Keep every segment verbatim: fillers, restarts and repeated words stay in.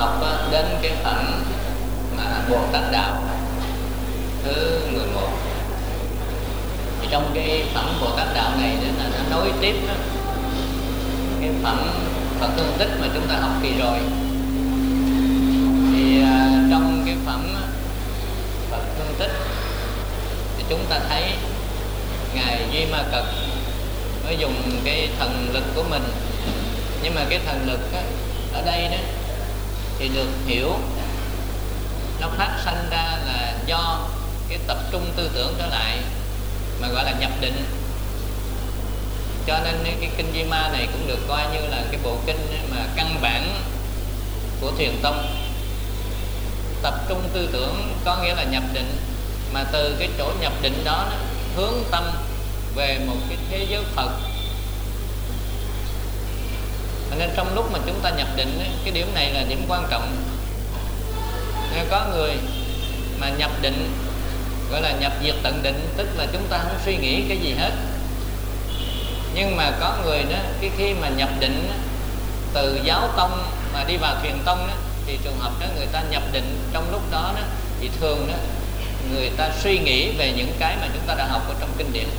học đến cái phần mà Bồ Tát Đạo thứ mười một. Thì trong cái phẩm Bồ Tát Đạo này là nó nối tiếp đó, cái phẩm Phật Tương Tích mà chúng ta học kỳ rồi. Thì à, trong cái phẩm Phật Tương Tích thì chúng ta thấy Ngài Duy Ma Cật nó dùng cái thần lực của mình, nhưng mà cái thần lực á, ở đây đó thì được hiểu nó phát sanh ra là do cái tập trung tư tưởng trở lại mà gọi là nhập định. Cho nên cái kinh Di Ma này cũng được coi như là cái bộ kinh mà căn bản của Thiền Tông. Tập trung tư tưởng có nghĩa là nhập định, mà từ cái chỗ nhập định đó, đó hướng tâm về một cái thế giới Phật. Nên trong lúc mà chúng ta nhập định, cái điểm này là điểm quan trọng. Nên có người mà nhập định gọi là nhập diệt tận định, tức là chúng ta không suy nghĩ cái gì hết. Nhưng mà có người đó, cái khi mà nhập định từ giáo tông mà đi vào Thiền Tông đó, thì trường hợp đó người ta nhập định trong lúc đó, đó thì thường đó người ta suy nghĩ về những cái mà chúng ta đã học ở trong kinh điển.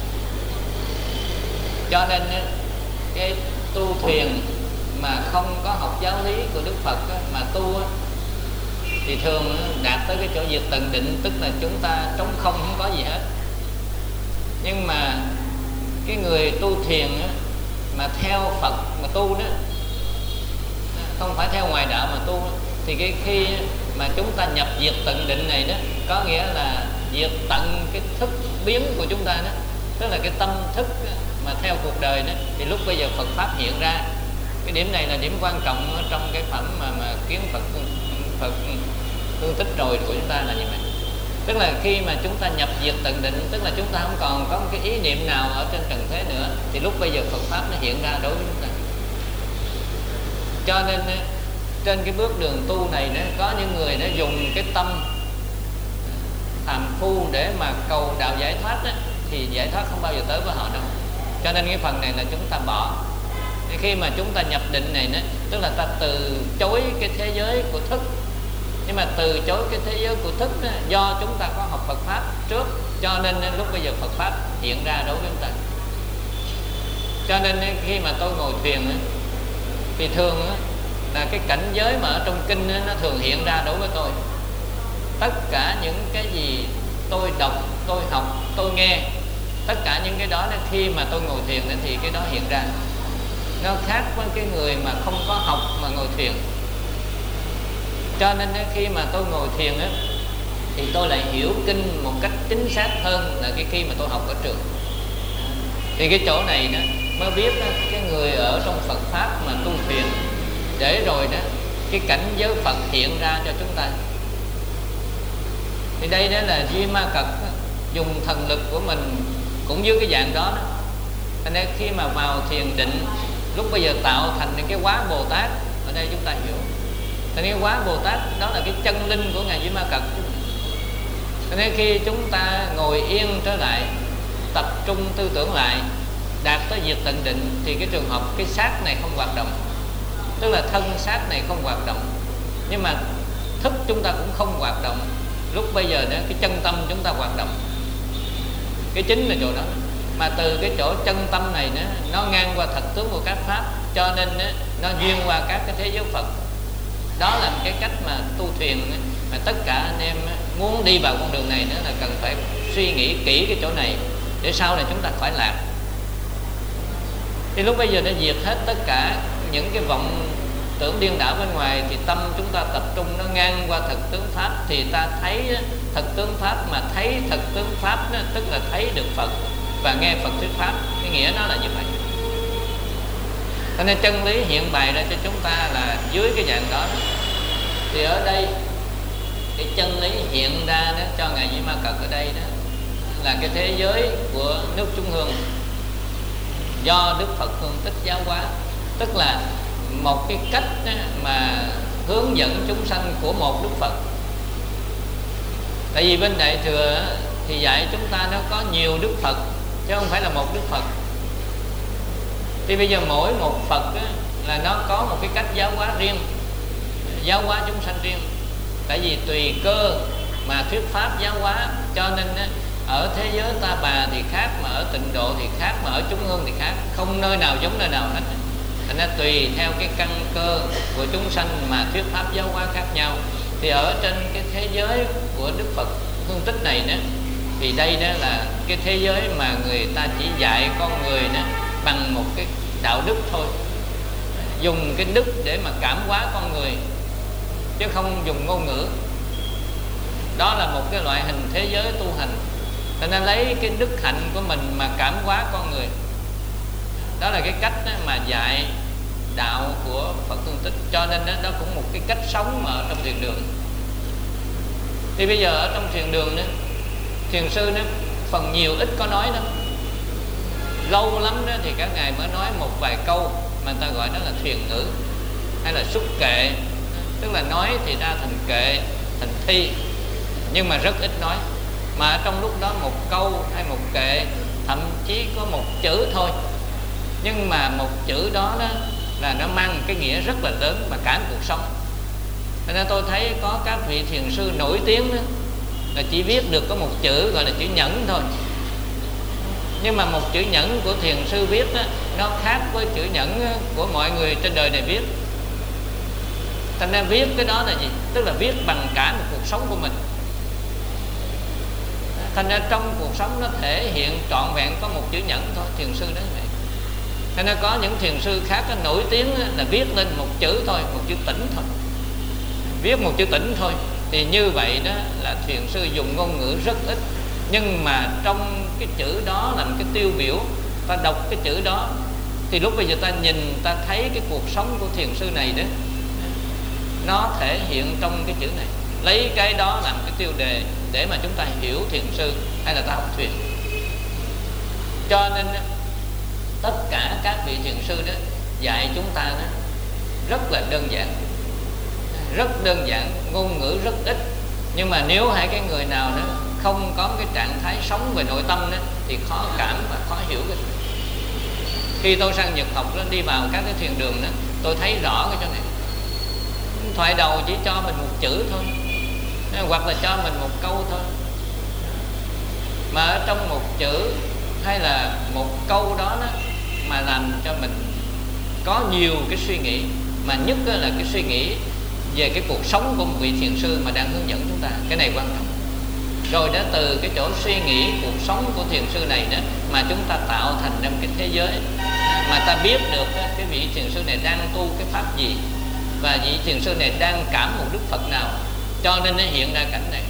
Cho nên cái tu thiền mà không có học giáo lý của Đức Phật đó, mà tu đó, thì thường đạt tới cái chỗ diệt tận định, tức là chúng ta trống không, không có gì hết. Nhưng mà cái người tu thiền đó, mà theo Phật mà tu đó, không phải theo ngoài đạo mà tu, thì cái khi mà chúng ta nhập diệt tận định này đó, có nghĩa là diệt tận cái thức biến của chúng ta đó, tức là cái tâm thức mà theo cuộc đời đó, thì lúc bây giờ Phật Pháp hiện ra. Cái điểm này là điểm quan trọng ở trong cái phẩm mà, mà kiến Phật Phật Tương Tích rồi của chúng ta là như vậy. Tức là khi mà chúng ta nhập diệt tận định, tức là chúng ta không còn có một cái ý niệm nào ở trên trần thế nữa, thì lúc bây giờ Phật Pháp nó hiện ra đối với chúng ta. Cho nên trên cái bước đường tu này đó, có những người nó dùng cái tâm phàm phu để mà cầu đạo giải thoát đó, thì giải thoát không bao giờ tới với họ đâu. Cho nên cái phần này là chúng ta bỏ. Khi mà chúng ta nhập định này đó, tức là ta từ chối cái thế giới của thức. Nhưng mà từ chối cái thế giới của thức đó, do chúng ta có học Phật Pháp trước, cho nên lúc bây giờ Phật Pháp hiện ra đối với chúng ta. Cho nên khi mà tôi ngồi thiền đó, thì thường đó, là cái cảnh giới mà ở trong kinh đó, nó thường hiện ra đối với tôi. Tất cả những cái gì tôi đọc, tôi học, tôi nghe, tất cả những cái đó, đó khi mà tôi ngồi thiền đó, thì cái đó hiện ra. Nó khác với cái người mà không có học mà ngồi thiền. Cho nên khi mà tôi ngồi thiền á, thì tôi lại hiểu kinh một cách chính xác hơn là cái khi mà tôi học ở trường. Thì cái chỗ này đó mới biết đó, cái người ở trong Phật Pháp mà tu thiền, để rồi đó cái cảnh giới Phật hiện ra cho chúng ta. Thì đây đó là Duy Ma Cật đó, dùng thần lực của mình cũng dưới cái dạng đó đó. Cho nên khi mà vào thiền định, lúc bây giờ tạo thành những cái hóa Bồ Tát, ở đây chúng ta hiểu. Cho nên cái hóa Bồ Tát đó là cái chân linh của Ngài Duy Ma Cật. Cho nên khi chúng ta ngồi yên trở lại, tập trung tư tưởng lại, đạt tới diệt tận định, thì cái trường hợp cái xác này không hoạt động, tức là thân xác này không hoạt động, nhưng mà thức chúng ta cũng không hoạt động. Lúc bây giờ đó cái chân tâm chúng ta hoạt động. Cái chính là chỗ đó. Mà từ cái chỗ chân tâm này nó, nó ngang qua thật tướng của các pháp, cho nên nó, nó duyên qua các cái thế giới Phật. Đó là một cái cách mà tu thiền mà tất cả anh em muốn đi vào con đường này nữa là cần phải suy nghĩ kỹ cái chỗ này, để sau này chúng ta khỏi lạc. Thì lúc bây giờ đã diệt hết tất cả những cái vọng tưởng điên đảo bên ngoài, thì tâm chúng ta tập trung nó ngang qua thật tướng Pháp, thì ta thấy thật tướng Pháp. Mà thấy thật tướng Pháp đó, tức là thấy được Phật và nghe Phật thuyết Pháp. Cái nghĩa nó là như vậy. Cho nên chân lý hiện bày ra cho chúng ta là dưới cái dạng đó, đó. Thì ở đây cái chân lý hiện ra đó cho Ngài Duy Ma Cật ở đây đó là cái thế giới của nước Trung Hương do Đức Phật Phương Tích giáo hóa, tức là một cái cách mà hướng dẫn chúng sanh của một Đức Phật. Tại vì bên Đại Thừa thì dạy chúng ta nó có nhiều Đức Phật chứ không phải là một Đức Phật. Thì bây giờ mỗi một Phật là nó có một cái cách giáo hóa riêng. giáo hóa chúng sanh riêng. Tại vì tùy cơ mà thuyết pháp giáo hóa, cho nên ở thế giới Ta Bà thì khác, mà ở Tịnh Độ thì khác, mà ở chúng hương thì khác, không nơi nào giống nơi nào hết. Thành ra tùy theo cái căn cơ của chúng sanh mà thuyết pháp giáo hóa khác nhau. Thì ở trên cái thế giới của Đức Phật Hương Tích này nữa, thì đây đó là cái thế giới mà người ta chỉ dạy con người đó bằng một cái đạo đức thôi, dùng cái đức để mà cảm hóa con người, chứ không dùng ngôn ngữ. Đó là một cái loại hình thế giới tu hành. Thành ra lấy cái đức hạnh của mình mà cảm hóa con người. Đó là cái cách mà dạy đạo của Phật Hương Tích. Cho nên đó, đó cũng một cái cách sống mà ở trong thiền đường. Thì bây giờ ở trong thiền đường đó, thiền sư nó phần nhiều ít có nói lắm. Lâu lắm đó thì các ngài mới nói một vài câu mà người ta gọi đó là thiền ngữ hay là xúc kệ. Tức là nói thì ra thành kệ, thành thi, nhưng mà rất ít nói. Mà trong lúc đó một câu hay một kệ thậm chí có một chữ thôi, nhưng mà một chữ đó, đó là nó mang cái nghĩa rất là lớn và cả cuộc sống. Nên tôi thấy có các vị thiền sư nổi tiếng đó, là chỉ viết được có một chữ gọi là chữ nhẫn thôi. Nhưng mà một chữ nhẫn của thiền sư viết đó, nó khác với chữ nhẫn của mọi người trên đời này viết. Thành ra viết cái đó là gì? Tức là viết bằng cả một cuộc sống của mình. Thành ra trong cuộc sống nó thể hiện trọn vẹn có một chữ nhẫn thôi. Thiền sư đó vậy. Thành ra có những thiền sư khác đó, nổi tiếng là viết lên một chữ thôi, một chữ tĩnh thôi, viết một chữ tĩnh thôi. Thì như vậy đó là thiền sư dùng ngôn ngữ rất ít, nhưng mà trong cái chữ đó là một cái tiêu biểu. Ta đọc cái chữ đó thì lúc bây giờ ta nhìn, ta thấy cái cuộc sống của thiền sư này đó, nó thể hiện trong cái chữ này. Lấy cái đó làm cái tiêu đề để mà chúng ta hiểu thiền sư hay là ta học thuyền. Cho nên tất cả các vị thiền sư đó dạy chúng ta đó rất là đơn giản, rất đơn giản, ngôn ngữ rất ít. Nhưng mà nếu hai cái người nào đó không có cái trạng thái sống về nội tâm đó, thì khó cảm và khó hiểu cái này. Khi tôi sang Nhật học đó, đi vào các cái thiền đường đó, tôi thấy rõ cái chỗ này. Thoại đầu chỉ cho mình một chữ thôi, hoặc là cho mình một câu thôi, mà ở trong một chữ hay là một câu đó, đó mà làm cho mình có nhiều cái suy nghĩ, mà nhất là cái suy nghĩ về cái cuộc sống của một vị thiền sư mà đang hướng dẫn chúng ta. Cái này quan trọng. Rồi đó, từ cái chỗ suy nghĩ cuộc sống của thiền sư này đó mà chúng ta tạo thành ra một cái thế giới, mà ta biết được cái vị thiền sư này đang tu cái pháp gì, và vị thiền sư này đang cảm một Đức Phật nào, cho nên nó hiện ra cảnh này.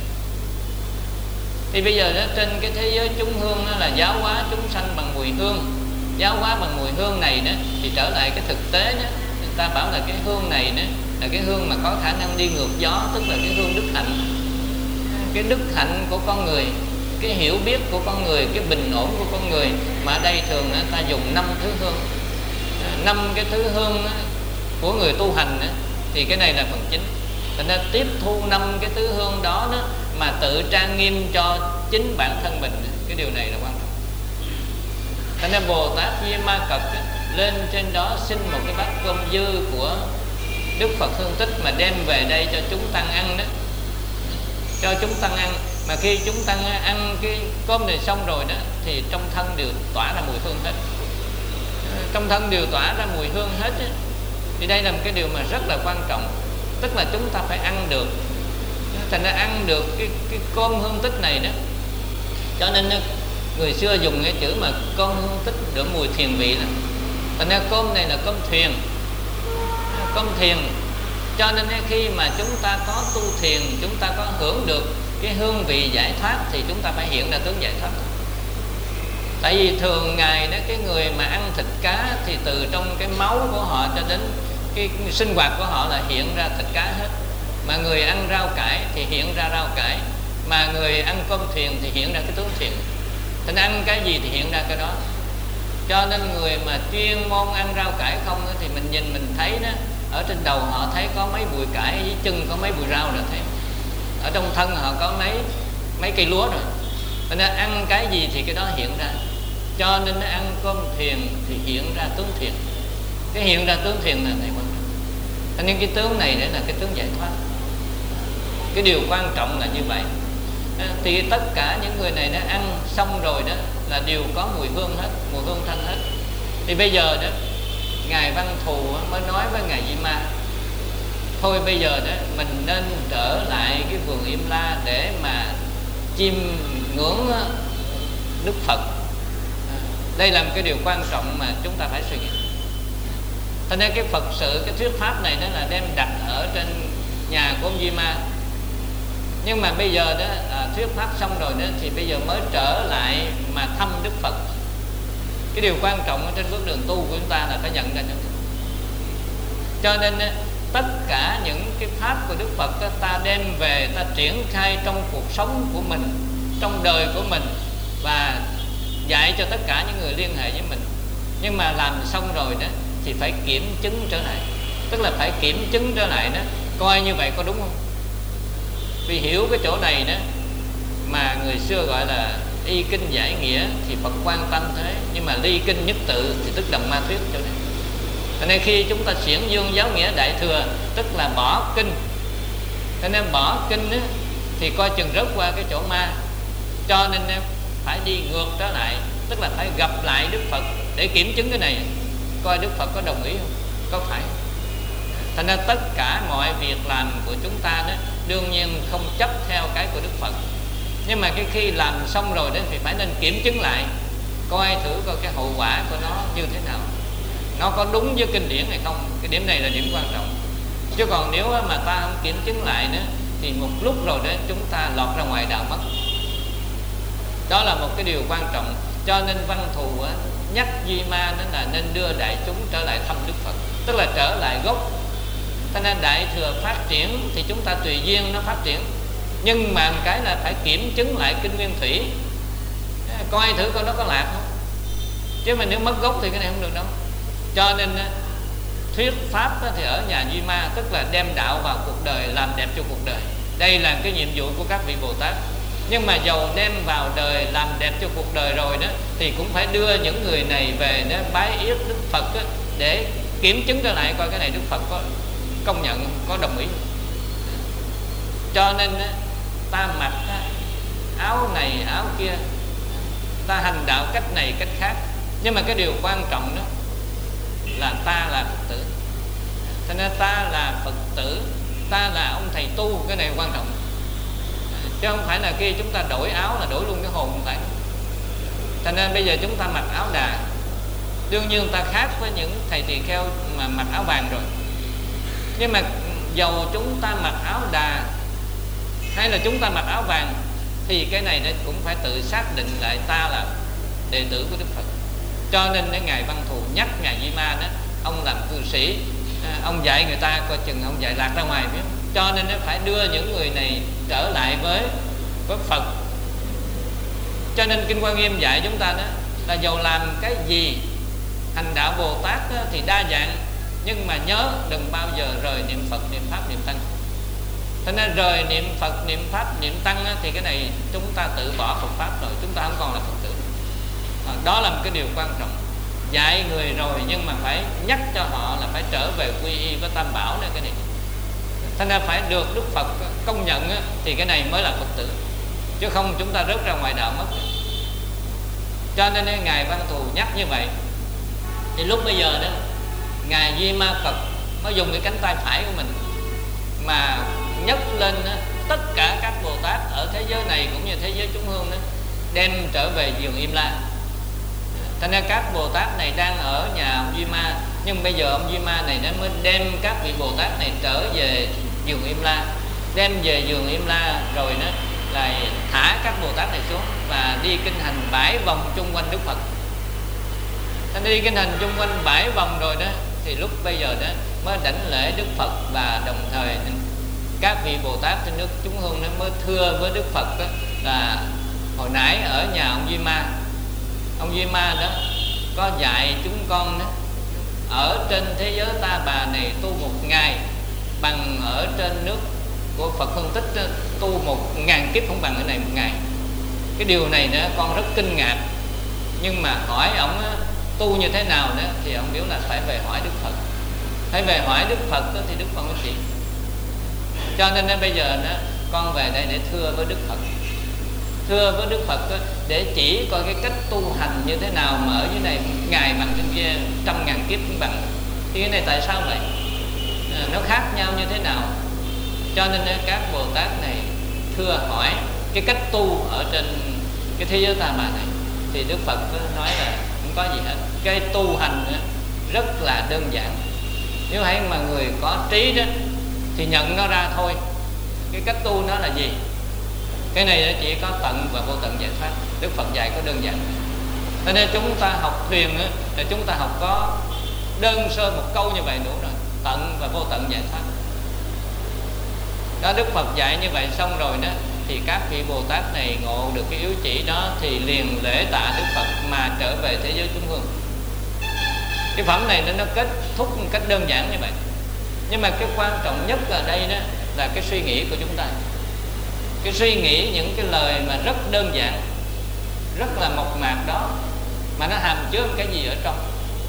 Thì bây giờ đó, trên cái thế giới chúng hương đó là giáo hóa chúng sanh bằng mùi hương. Giáo hóa bằng mùi hương này đó, thì trở lại cái thực tế đó, người ta bảo là cái hương này đó là cái hương mà có khả năng đi ngược gió, tức là cái hương đức hạnh. Cái đức hạnh của con người, cái hiểu biết của con người, cái bình ổn của con người. Mà ở đây thường đó, ta dùng năm thứ hương, năm cái thứ hương đó, của người tu hành đó, thì cái này là phần chính. Thành ra tiếp thu năm cái thứ hương đó, đó mà tự trang nghiêm cho chính bản thân mình, cái điều này là quan trọng. Thành ra Bồ Tát Di Ma Cật đó, lên trên đó xin một cái bát cơm dư của Đức Phật Hương Tích mà đem về đây cho chúng tăng ăn đó, cho chúng tăng ăn. Mà khi chúng tăng ăn cái cơm này xong rồi đó, thì trong thân đều tỏa ra mùi hương hết, trong thân đều tỏa ra mùi hương hết đó. Thì đây là một cái điều mà rất là quan trọng, tức là chúng ta phải ăn được. Thành ra ăn được cái, cái cơm hương tích này đó. Cho nên người xưa dùng cái chữ mà cơm hương tích được mùi thiền vị là. Thành ra cơm này là cơm thiền, cơm thiền. Cho nên khi mà chúng ta có tu thiền, chúng ta có hưởng được cái hương vị giải thoát, thì chúng ta phải hiện ra tướng giải thoát. Tại vì thường ngày đó, cái người mà ăn thịt cá thì từ trong cái máu của họ cho đến cái sinh hoạt của họ là hiện ra thịt cá hết. Mà người ăn rau cải thì hiện ra rau cải, mà người ăn cơm thiền thì hiện ra cái tướng thiền. Thành ăn cái gì thì hiện ra cái đó. Cho nên người mà chuyên môn ăn rau cải không thì mình nhìn mình thấy đó, ở trên đầu họ thấy có mấy bụi cải, với chân có mấy bụi rau rồi thấy. Ở trong thân họ có mấy mấy cây lúa rồi. Nên ăn cái gì thì cái đó hiện ra. Cho nên nó ăn cơm thiền thì hiện ra tướng thiền. Cái hiện ra tướng thiền là này quan trọng. Cho nên cái tướng này để là cái tướng giải thoát. Cái điều quan trọng là như vậy. Thì tất cả những người này nó ăn xong rồi đó là đều có mùi hương hết, mùi hương thanh hết. Thì bây giờ đó Ngài Văn Thù mới nói với Ngài Di Ma, thôi bây giờ đó mình nên trở lại cái vườn Im La để mà chiêm ngưỡng Đức Phật. Đây là một cái điều quan trọng mà chúng ta phải suy nghĩ. Cho nên cái Phật sự, cái thuyết pháp này đó là đem đặt ở trên nhà của ông Di Ma. Nhưng mà bây giờ đó à, thuyết pháp xong rồi đó thì bây giờ mới trở lại mà thăm Đức Phật. Cái điều quan trọng ở trên bước đường tu của chúng ta là phải nhận ra như thế. Cho nên tất cả những cái pháp của Đức Phật đó, ta đem về, ta triển khai trong cuộc sống của mình, trong đời của mình, và dạy cho tất cả những người liên hệ với mình. Nhưng mà làm xong rồi đó thì phải kiểm chứng trở lại. Tức là phải kiểm chứng trở lại đó, coi như vậy có đúng không. Vì hiểu cái chỗ này đó mà người xưa gọi là y kinh giải nghĩa thì Phật quan tâm thế. Nhưng mà ly kinh nhất tự thì tức đồng ma thuyết chỗ này. Cho nên khi chúng ta xiển dương giáo nghĩa đại thừa, tức là bỏ kinh. Cho nên bỏ kinh đó, thì coi chừng rớt qua cái chỗ ma. Cho nên phải đi ngược trở lại, tức là phải gặp lại Đức Phật để kiểm chứng cái này, coi Đức Phật có đồng ý không, có phải. Thành ra tất cả mọi việc làm của chúng ta đó đương nhiên không chấp theo cái của Đức Phật. Nhưng mà cái khi làm xong rồi đó thì phải nên kiểm chứng lại, coi thử coi cái hậu quả của nó như thế nào, nó có đúng với kinh điển hay không. Cái điểm này là điểm quan trọng. Chứ còn nếu mà ta không kiểm chứng lại nữa thì một lúc rồi đó chúng ta lọt ra ngoài đạo mất. Đó là một cái điều quan trọng. Cho nên Văn Thù á, nhắc Di Ma đó là nên đưa đại chúng trở lại thăm Đức Phật, tức là trở lại gốc. Cho nên đại thừa phát triển thì chúng ta tùy duyên nó phát triển. Nhưng mà một cái là phải kiểm chứng lại kinh nguyên thủy, coi thử coi nó có lạc không. Chứ mà nếu mất gốc thì cái này không được đâu. Cho nên thuyết pháp thì ở nhà Di Ma, tức là đem đạo vào cuộc đời, làm đẹp cho cuộc đời. Đây là cái nhiệm vụ của các vị Bồ Tát. Nhưng mà dầu đem vào đời làm đẹp cho cuộc đời rồi đó thì cũng phải đưa những người này về đó bái yết Đức Phật đó, để kiểm chứng trở lại coi cái này Đức Phật có công nhận, có đồng ý. Cho nên ta mặc áo này áo kia, ta hành đạo cách này cách khác, nhưng mà cái điều quan trọng đó là ta là Phật tử. Cho nên ta là Phật tử, ta là ông thầy tu, cái này quan trọng. Chứ không phải là khi chúng ta đổi áo là đổi luôn cái hồn, không phải. Cho nên bây giờ chúng ta mặc áo Đà, đương nhiên ta khác với những thầy tỳ kheo mà mặc áo vàng rồi. Nhưng mà dầu chúng ta mặc áo Đà hay là chúng ta mặc áo vàng thì cái này nó cũng phải tự xác định lại ta là đệ tử của Đức Phật. Cho nên cái Ngài Văn Thù nhắc Ngài Di Ma đó, ông làm cư sĩ, ông dạy người ta coi chừng ông dạy lạc ra ngoài, biết không? Cho nên nó phải đưa những người này trở lại với với Phật. Cho nên Kinh Quan Nghiêm dạy chúng ta đó là dầu làm cái gì, hành đạo Bồ Tát đó, thì đa dạng, nhưng mà nhớ đừng bao giờ rời niệm Phật, niệm Pháp, niệm Tăng. Cho nên rời niệm Phật, niệm Pháp, niệm Tăng đó, thì cái này chúng ta tự bỏ Phật Pháp rồi, chúng ta không còn là Phật tử. À, đó là một cái điều quan trọng. Dạy người rồi nhưng mà phải nhắc cho họ là phải trở về quy y với Tam Bảo này, cái này. Thành ra phải được Đức Phật công nhận á, thì cái này mới là Phật tử. Chứ không chúng ta rớt ra ngoài đạo mất. Cho nên Ngài Văn Thù nhắc như vậy. Thì lúc bây giờ đó Ngài Di Ma Phật nó dùng cái cánh tay phải của mình mà nhấc lên đó, tất cả các Bồ Tát ở thế giới này cũng như thế giới chúng hương đó, đem trở về vườn Im La. Thành ra các Bồ Tát này đang ở nhà ông Di Ma, nhưng bây giờ ông Di Ma này nó mới đem các vị Bồ Tát này trở về vườn Im La. Đem về vườn Im La rồi đó là thả các Bồ Tát này xuống và đi kinh hành bảy vòng chung quanh Đức Phật. Thành đi kinh hành chung quanh bảy vòng rồi đó thì lúc bây giờ đó mới đảnh lễ Đức Phật, và đồng thời các vị Bồ Tát trên nước chúng hương nó mới thưa với Đức Phật đó, là hồi nãy ở nhà ông Di Ma, ông Di Ma đó có dạy chúng con đó, ở trên thế giới Ta Bà này tu một ngày bằng ở trên nước của Phật Hương Tích đó, tu một ngàn kiếp không bằng cái này một ngày. Cái điều này đó con rất kinh ngạc, nhưng mà hỏi ông đó, tu như thế nào nữa thì ông biểu là phải về hỏi Đức Phật. Hãy về hỏi Đức Phật đó, thì Đức Phật mới chỉ. Cho nên bây giờ đó, con về đây để thưa với Đức Phật, thưa với Đức Phật đó, để chỉ coi cái cách tu hành như thế nào mà ở dưới này ngài bằng trên kia trăm ngàn kiếp cũng bằng. Thì cái này tại sao vậy? À, nó khác nhau như thế nào? Cho nên các Bồ Tát này thưa hỏi cái cách tu ở trên cái thế giới ta bà này, thì Đức Phật nói là không có gì hết. Cái tu hành rất là đơn giản. Nếu hãy mà người có trí đó thì nhận nó ra thôi. Cái cách tu nó là gì? Cái này chỉ có tận và vô tận giải thoát. Đức Phật dạy có đơn giản. Cho nên chúng ta học thuyền là chúng ta học có đơn sơ một câu như vậy đủ rồi. Tận và vô tận giải thoát. Đó, Đức Phật dạy như vậy xong rồi đó, thì các vị Bồ Tát này ngộ được cái yếu chỉ đó thì liền lễ tạ Đức Phật mà trở về thế giới chúng hương. Cái phẩm này nó kết thúc một cách đơn giản như vậy. Nhưng mà cái quan trọng nhất ở đây đó là cái suy nghĩ của chúng ta. Cái suy nghĩ những cái lời mà rất đơn giản, rất là mộc mạc đó, mà nó hàm chứa cái gì ở trong.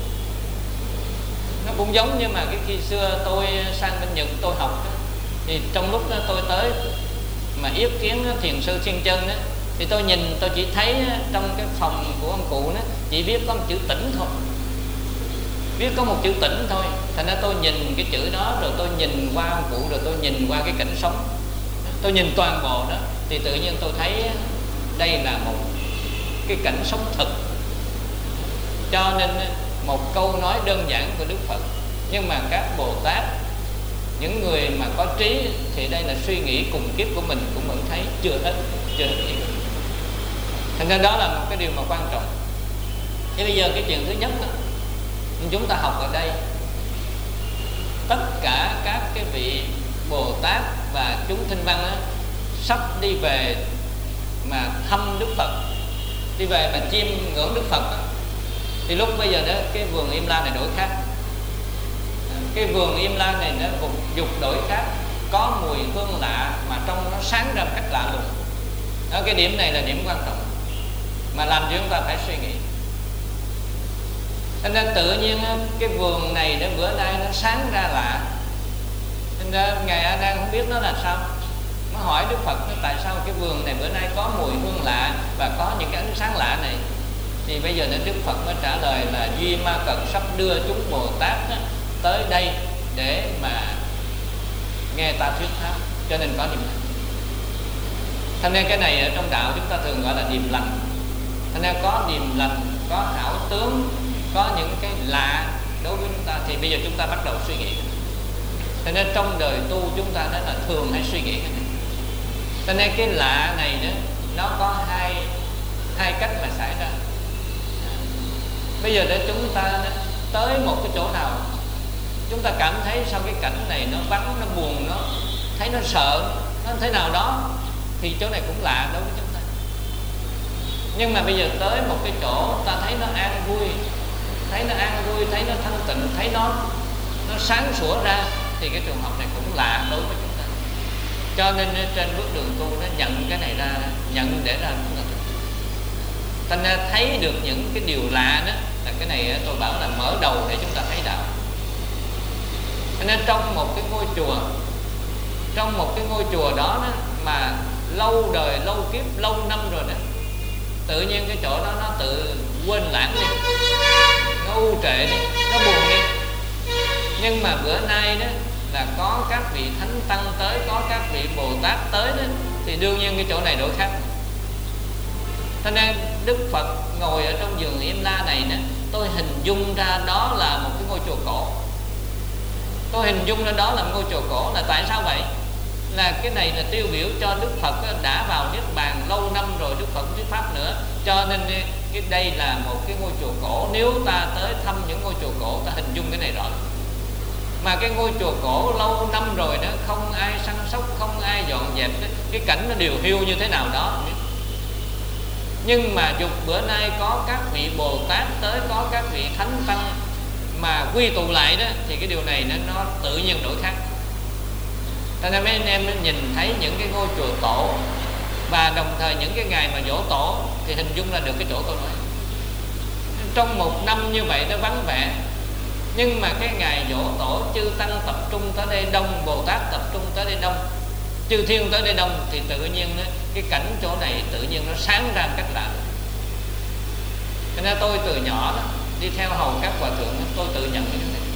Nó cũng giống như mà cái khi xưa tôi sang bên Nhật tôi học đó, thì trong lúc đó tôi tới mà yết kiến thiền sư Thiên Chân đó, thì tôi nhìn tôi chỉ thấy trong cái phòng của ông cụ đó chỉ viết có một chữ tỉnh thôi, viết có một chữ tỉnh thôi. Thành ra tôi nhìn cái chữ đó rồi tôi nhìn qua ông cụ, rồi tôi nhìn qua cái cảnh sống, tôi nhìn toàn bộ đó, thì tự nhiên tôi thấy đây là một cái cảnh sống thực. Cho nên một câu nói đơn giản của Đức Phật, nhưng mà các Bồ Tát, những người mà có trí thì đây là suy nghĩ cùng kiếp của mình cũng vẫn thấy chưa hết, chưa hết gì. Thành ra đó là một cái điều mà quan trọng. Thế bây giờ cái chuyện thứ nhất đó, chúng ta học ở đây, tất cả các cái vị Bồ Tát và chúng Thinh Văn đó, sắp đi về mà thăm Đức Phật, đi về mà chiêm ngưỡng Đức Phật đó. Thì lúc bây giờ đó cái vườn Im La này đổi khác. Cái vườn Im La này nó phục dục đổi khác, có mùi hương lạ mà trong nó sáng ra một cách lạ lùng. Đó, cái điểm này là điểm quan trọng mà làm cho chúng ta phải suy nghĩ. Cho nên tự nhiên cái vườn này đến bữa nay nó sáng ra lạ. Nên ra ngài A Nan không biết nó là sao, nó hỏi Đức Phật nó tại sao cái vườn này bữa nay có mùi hương lạ và có những cái ánh sáng lạ này. Thì bây giờ đến Đức Phật mới trả lời là Duy Ma Cật sắp đưa chúng Bồ Tát đó, tới đây để mà nghe ta thuyết pháp, cho nên có niềm lành. Thành ra cái này ở trong đạo chúng ta thường gọi là niềm lành. Thành ra có niềm lành, có hảo tướng, có những cái lạ đối với chúng ta, thì bây giờ chúng ta bắt đầu suy nghĩ. Cho nên trong đời tu chúng ta đó là thường hay suy nghĩ cái này. Cho nên cái lạ này đó, nó có hai hai cách mà xảy ra. Bây giờ để chúng ta đó, tới một cái chỗ nào chúng ta cảm thấy sao cái cảnh này nó vắng, nó buồn, nó thấy nó sợ, nó thế nào đó, thì chỗ này cũng lạ đối với chúng ta. Nhưng mà bây giờ tới một cái chỗ ta thấy nó an vui, thấy nó an vui, thấy nó thanh tịnh, thấy nó nó sáng sủa ra, thì cái trường hợp này cũng lạ đối với chúng ta. Cho nên trên bước đường tu nó nhận cái này ra, nhận để ra cũng là thành ra thấy được những cái điều lạ đó, là cái này tôi bảo là mở đầu để chúng ta thấy đạo. Cho nên trong một cái ngôi chùa, trong một cái ngôi chùa đó, đó mà lâu đời, lâu kiếp, lâu năm rồi đó, tự nhiên cái chỗ đó nó tự quên lãng đi, nó u trệ đi, nó buồn đi. Nhưng mà bữa nay đó là có các vị thánh tăng tới, có các vị Bồ Tát tới đó, thì đương nhiên cái chỗ này đổi khác. Cho nên Đức Phật ngồi ở trong vườn Im La này nè, tôi hình dung ra đó là một cái ngôi chùa cổ. Tôi hình dung ra đó là một ngôi chùa cổ. Là tại sao vậy? Là cái này là tiêu biểu cho Đức Phật đã vào Niết Bàn lâu năm rồi, Đức Phật thuyết pháp nữa. Cho nên cái đây là một cái ngôi chùa cổ. Nếu ta tới thăm những ngôi chùa cổ, ta hình dung cái này rõ. Mà cái ngôi chùa cổ lâu năm rồi đó, không ai săn sóc, không ai dọn dẹp, cái cảnh nó điều hiu như thế nào đó. Nhưng mà dục bữa nay có các vị Bồ Tát tới, có các vị thánh tăng mà quy tụ lại đó, thì cái điều này nó, nó tự nhiên đổi khác. Cho nên mấy anh em nhìn thấy những cái ngôi chùa tổ, và đồng thời những cái ngày mà giỗ tổ, thì hình dung ra được cái chỗ tôi nói. Trong một năm như vậy nó vắng vẻ, Nhưng mà cái ngày giỗ tổ, chư tăng tập trung tới đây đông, Bồ Tát tập trung tới đây đông, chư thiên tới đây đông, thì tự nhiên đó, cái cảnh chỗ này tự nhiên nó sáng ra cách lạ. Cho nên tôi từ nhỏ đó, đi theo hầu các hòa thượng, tôi tự nhận như thế này.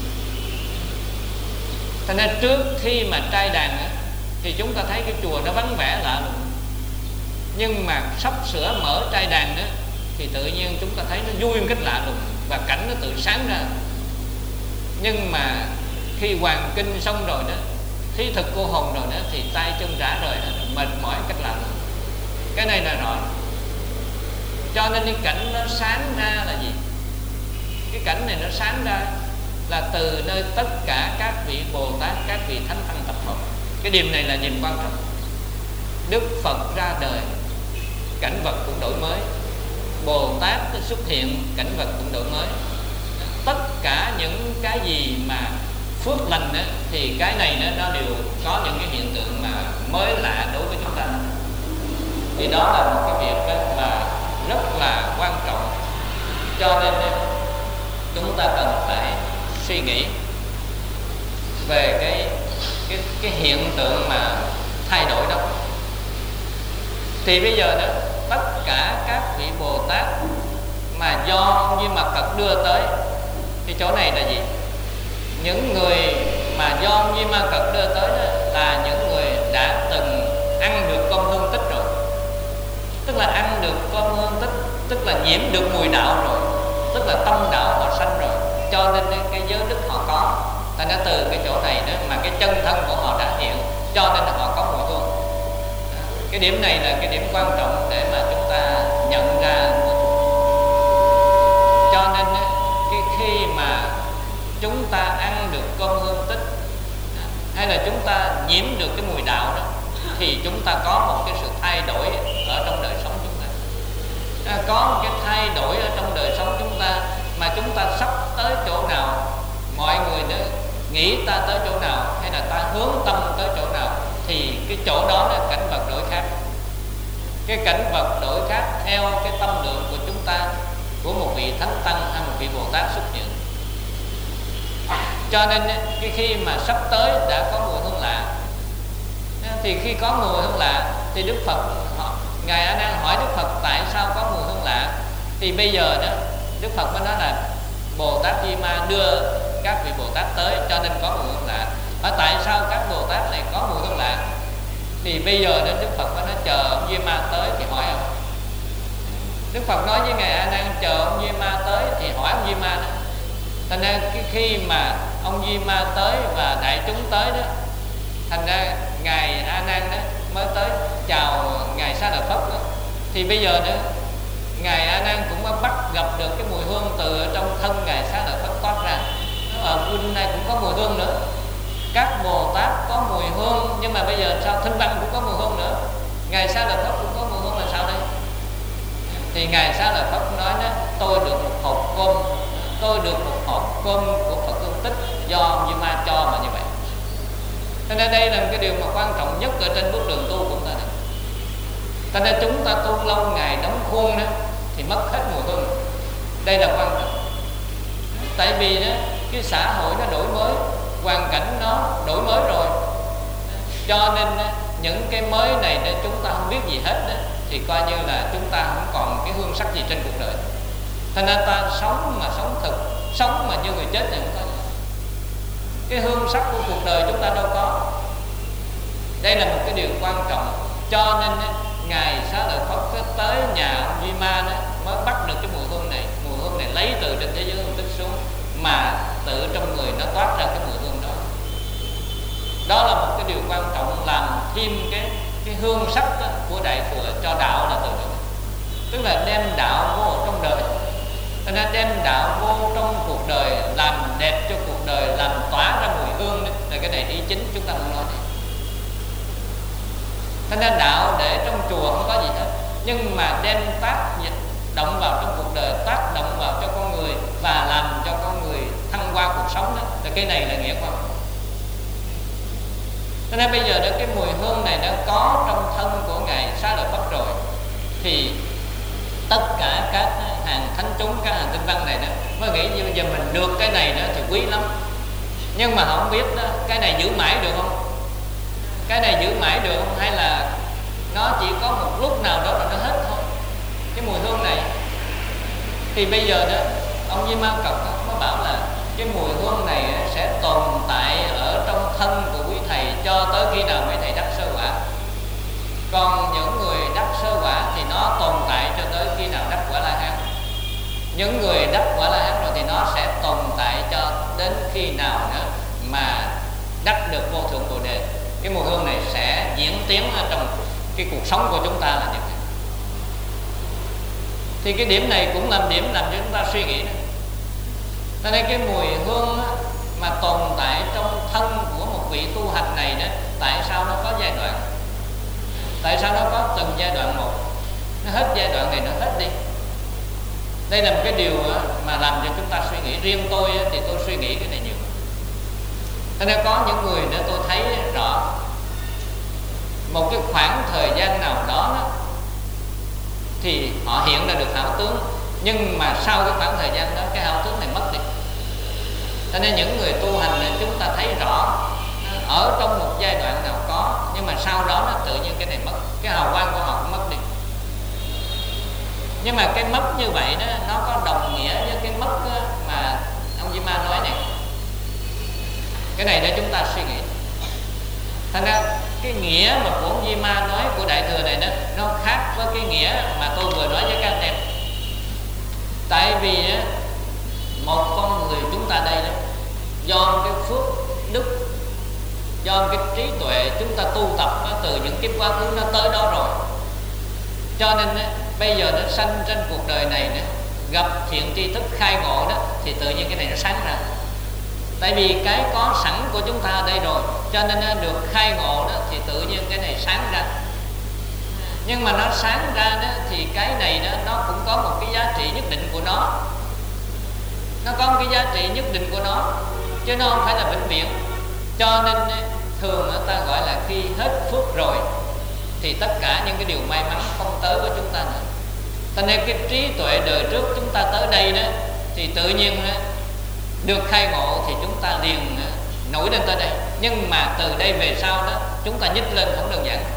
Cho nên trước khi mà trai đàn đó, thì chúng ta thấy cái chùa nó vắng vẻ lạ lùng. Nhưng mà sắp sửa mở trai đàn đó, thì tự nhiên chúng ta thấy nó vui một cách lạ lùng, và cảnh nó tự sáng ra. Nhưng mà khi hoàn kinh xong rồi đó, thí thực cô hồn rồi đó, thì tay chân rã rời, mệt mỏi cách lạ lùng. Cái này là rõ. Cho nên cái cảnh nó sáng ra là gì? Cái cảnh này nó sáng ra là từ nơi tất cả các vị Bồ Tát, các vị Thánh Tăng tập hợp. Cái điểm này là điểm quan trọng. Đức Phật ra đời, cảnh vật cũng đổi mới. Bồ Tát xuất hiện, cảnh vật cũng đổi mới. Tất cả những cái gì mà phước lành đó, thì cái này nó, nó đều có những cái hiện tượng mà mới lạ đối với chúng ta. Thì đó là một cái việc đó mà rất là quan trọng. Cho nên chúng ta cần phải suy nghĩ về cái cái cái hiện tượng mà thay đổi đó. Thì bây giờ đó, tất cả các vị Bồ Tát mà do ông Di Mạt Cật đưa tới, thì chỗ này là gì? Những người mà do ông Di Mạt Cật đưa tới đó là những người đã từng ăn được cơm hương tích rồi. Tức là ăn được cơm hương tích, tức là nhiễm được mùi đạo rồi, tức là tâm đạo họ sanh rồi. Cho nên cái giới đức họ có. Thành ra từ cái chỗ này đó mà cái chân thân của họ đã hiện, cho nên là họ có mùi hương. Cái điểm này là cái điểm quan trọng để mà chúng ta nhận ra. Cho nên cái khi mà chúng ta ăn được cơm hương tích, hay là chúng ta nhiễm được cái mùi đạo đó, thì chúng ta có một cái sự thay đổi ở trong đời sống chúng ta. Có một cái thay đổi ở trong đời sống chúng ta, mà chúng ta sắp tới chỗ nào, mọi người đó nghĩ ta tới chỗ nào, hay là ta hướng tâm tới chỗ nào, thì cái chỗ đó là cảnh vật đổi khác. Cái cảnh vật đổi khác theo cái tâm lượng của chúng ta, của một vị Thánh Tăng hay một vị Bồ Tát xuất hiện. Cho nên cái khi mà sắp tới đã có mùi hương lạ, thì khi có mùi hương lạ thì Đức Phật, Ngài A Nan hỏi Đức Phật tại sao có mùi hương lạ. Thì bây giờ đó Đức Phật mới nói là Bồ Tát Di Ma đưa các vị Bồ Tát tới, cho nên có mùi hương lạ. Hỏi tại sao các Bồ Tát này có mùi hương lạ? Thì bây giờ đó Đức Phật mới nói chờ ông Di Ma tới thì hỏi ông. Đức Phật nói với Ngài A Nan chờ ông Di Ma tới thì hỏi ông Di Ma đó. Thành ra khi mà ông Di Ma tới và đại chúng tới đó, thành ra Ngài A Nan đó mới tới chào Ngài Xá Lợi Phất đó. Thì bây giờ đó Ngài A Nan cũng mới bắt gặp được cái mùi hương từ trong thân Ngài Xá Lợi Phất toát ra. Ở bên này cũng có mùi hương nữa. Các Bồ Tát có mùi hương, nhưng mà bây giờ sao Thanh Văn cũng có mùi hương nữa, Ngài Xá Lợi Phất cũng có mùi hương là sao đây? Thì Ngài Xá Lợi Phất nói đó, tôi được một hộp cơm, tôi được một hộp cơm của Phật Hương Tích do ông Di Ma cho mà như vậy. Cho nên đây là cái điều mà quan trọng nhất ở trên bước đường tu của chúng ta này. Cho nên chúng ta tu lâu ngày đóng khuôn đó thì mất hết mùi hương. Đây là quan trọng. Tại vì đó, cái xã hội nó đổi mới, hoàn cảnh nó đổi mới rồi, cho nên đó, những cái mới này để chúng ta không biết gì hết đó, thì coi như là chúng ta không còn cái hương sắc gì trên cuộc đời. Thành ra ta sống mà sống thực, sống mà như người chết thì không có gì. Cái hương sắc của cuộc đời chúng ta đâu có. Đây là một cái điều quan trọng. Cho nên Ngài Xá Lợi Phất tới nhà ông Di Ma đó, mới bắt được cái mùi hương này. Mùi hương này lấy từ trên thế giới hương tích xuống, mà tự trong người nó toát ra cái mùi hương đó. Đó là một cái điều quan trọng, làm thêm cái cái hương sắc đó của Đại Thừa cho đạo là từ đó. Tức là đem đạo vô trong đời. Cho nên đem đạo vô trong cuộc đời, làm đẹp cho cuộc đời, làm tỏa ra mùi hương đó, là cái này ý chính chúng ta không nói. Cho nên đạo để trong chùa không có gì hết, nhưng mà đem tác dịch động vào trong cuộc đời, tác động vào cho con người và làm cho con người thăng hoa cuộc sống đó, là cái này là nghĩa quan. Cho nên bây giờ đó cái mùi hương này đã có trong thân của Ngài Xá Lợi Phất rồi, thì tất cả các hàng thánh chúng, các hàng tinh văn này đó mới nghĩ như bây giờ mình được cái này đó thì quý lắm. Nhưng mà không biết đó, cái này giữ mãi được không? Cái này giữ mãi được không? Hay là nó chỉ có một lúc nào đó rồi nó hết thôi? Cái mùi hương này thì bây giờ đó ông Di Ma Cật mới bảo là cái mùi hương này sẽ tồn tại ở trong thân của quý thầy cho tới khi nào mấy thầy đắc sơ quả. Còn những người đắc sơ quả thì nó tồn tại cho tới khi nào đắc quả La Hán. Những người đắc quả La Hán rồi thì nó sẽ tồn tại cho đến khi nào nữa mà đắc được vô thượng Bồ Đề. Cái mùi hương này sẽ diễn tiến ở trong cái cuộc sống của chúng ta là như thế. Thì cái điểm này cũng làm điểm làm cho chúng ta suy nghĩ đó. Cho nên cái mùi hương mà tồn tại trong thân của một vị tu hành này đó, tại sao nó có giai đoạn? Tại sao nó có từng giai đoạn một? Nó hết giai đoạn này nó hết đi. Đây là một cái điều mà làm cho chúng ta suy nghĩ. Riêng tôi thì tôi suy nghĩ cái này nhiều. Cho nên có những người nữa tôi thấy rõ một cái khoảng thời gian nào đó, đó thì họ hiện ra được hảo tướng, nhưng mà sau cái khoảng thời gian đó cái hảo tướng này mất đi. Cho nên những người tu hành này chúng ta thấy rõ ở trong một giai đoạn nào có, nhưng mà sau đó nó tự nhiên cái này mất, cái hào quang của họ cũng mất đi. Nhưng mà cái mất như vậy đó, nó có đồng nghĩa với cái mất mà ông Di Ma nói này. Cái này để chúng ta suy nghĩ. Thành ra cái nghĩa mà của ông Di Ma nói, của Đại Thừa này đó, nó khác với cái nghĩa mà tôi vừa nói với các anh em. Tại vì một con người chúng ta đây đó, do cái phước đức, do cái trí tuệ chúng ta tu tập đó, từ những kiếp quá khứ nó tới đó rồi, cho nên đó, bây giờ nó sanh trên cuộc đời này đó, gặp thiện tri thức khai ngộ đó, thì tự nhiên cái này nó sáng ra. Tại vì cái có sẵn của chúng ta ở đây rồi, cho nên nó được khai ngộ đó, thì tự nhiên cái này sáng ra. Nhưng mà nó sáng ra đó, thì cái này đó, nó cũng có một cái giá trị nhất định của nó. Nó có một cái giá trị nhất định của nó, chứ nó không phải là vĩnh viễn. Cho nên thường người ta gọi là khi hết phước rồi thì tất cả những cái điều may mắn không tới với chúng ta nữa. Cho nên cái trí tuệ đời trước chúng ta tới đây đó, thì tự nhiên đó, được khai ngộ thì chúng ta liền nổi lên tới đây. Nhưng mà từ đây về sau đó, chúng ta nhích lên không đơn giản.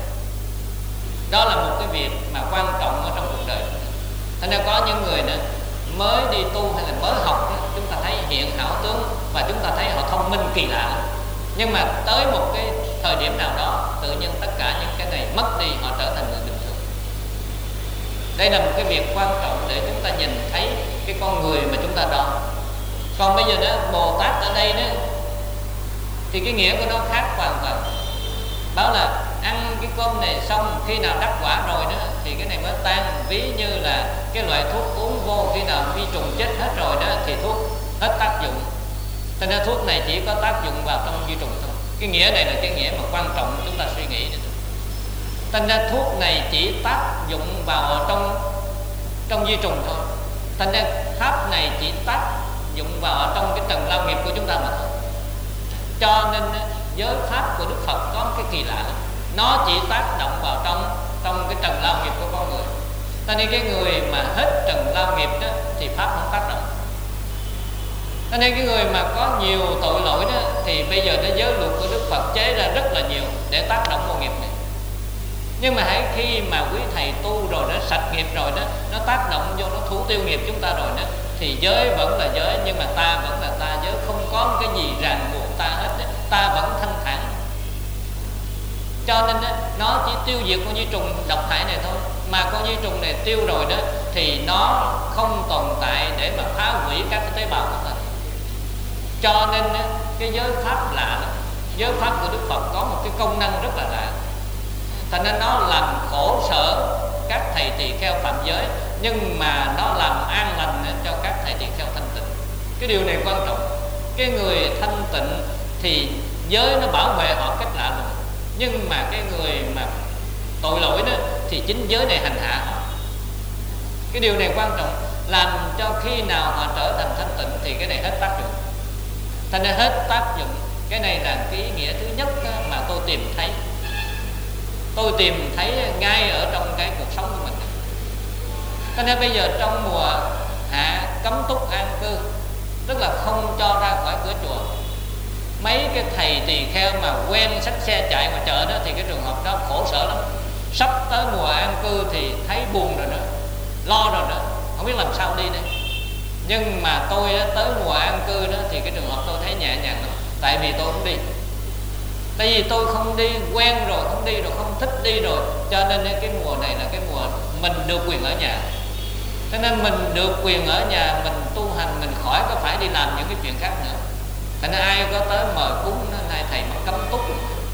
Đó là một cái việc mà quan trọng ở trong cuộc đời. Cho nên có những người nữa mới đi tu hay là mới học đó, chúng ta thấy hiện hảo tướng và chúng ta thấy họ thông minh kỳ lạ. Nhưng mà tới một cái thời điểm nào đó, tự nhiên tất cả những cái này mất đi, họ trở thành người bình thường. Đây là một cái việc quan trọng để chúng ta nhìn thấy cái con người mà chúng ta đó. Còn bây giờ đó, Bồ Tát ở đây đó, thì cái nghĩa của nó khác hoàn toàn. Bảo là ăn cái cơm này xong, khi nào đắc quả rồi đó thì cái này mới tan. Ví như là cái loại thuốc uống vô, khi nào vi trùng chết hết rồi đó thì thuốc hết tác dụng. Cho nên thuốc này chỉ có tác dụng vào trong vi trùng thôi. Cái nghĩa này là cái nghĩa mà quan trọng chúng ta suy nghĩ. Cho nên thuốc này chỉ tác dụng vào trong trong vi trùng thôi. Cho nên pháp này chỉ tác dụng vào trong cái trần lao nghiệp của chúng ta mà thôi. Cho nên giới pháp của Đức Phật có một cái kỳ lạ lắm. Nó chỉ tác động vào trong trong cái trần lao nghiệp của con người. Cho nên cái người mà hết trần lao nghiệp đó thì pháp không tác động. Cho nên cái người mà có nhiều tội lỗi đó thì bây giờ cái giới luật của Đức Phật chế ra rất là nhiều để tác động vào nghiệp này. Nhưng mà hãy khi mà quý thầy tu rồi nó sạch nghiệp rồi đó, nó tác động vô, nó thủ tiêu nghiệp chúng ta rồi đó, thì giới vẫn là giới, nhưng mà ta vẫn là ta. Giới không có một cái gì ràng buộc ta hết đó. Ta vẫn thanh thản. Cho nên đó, nó chỉ tiêu diệt con vi trùng độc hại này thôi. Mà con vi trùng này tiêu rồi đó thì nó không tồn tại để mà phá hủy các cái tế bào của ta. Cho nên đó, cái giới pháp lạ lắm. Giới pháp của Đức Phật có một cái công năng rất là lạ. Thành nên nó làm khổ sở các thầy tỳ kheo phạm giới, nhưng mà nó làm an lành cho các thầy tỳ kheo thanh tịnh. Cái điều này quan trọng. Cái người thanh tịnh thì giới nó bảo vệ họ cách lạ lùng, nhưng mà cái người mà tội lỗi đó thì chính giới này hành hạ họ. Cái điều này quan trọng, làm cho khi nào họ trở thành thanh tịnh thì cái này hết tác dụng. Thành nên hết tác dụng. Cái này là cái ý nghĩa thứ nhất mà tôi tìm thấy. Tôi tìm thấy ngay ở trong cái cuộc sống của mình. Cho nên bây giờ trong mùa hạ cấm túc an cư, tức là không cho ra khỏi cửa chùa. Mấy cái thầy tỳ kheo mà quen xách xe chạy ngoài chợ đó thì cái trường hợp đó khổ sở lắm. Sắp tới mùa an cư thì thấy buồn rồi nữa, lo rồi nữa, không biết làm sao đi đây. Nhưng mà tôi đó, tới mùa an cư đó thì cái trường hợp tôi thấy nhẹ nhàng lắm. Tại vì tôi không đi. Tại vì tôi không đi, quen rồi, không đi rồi, không thích đi rồi. Cho nên cái mùa này là cái mùa mình được quyền ở nhà. Cho nên mình được quyền ở nhà, mình tu hành, mình khỏi có phải đi làm những cái chuyện khác nữa. Thành ra ai có tới mời cúng nay thầy mắc cấm túc.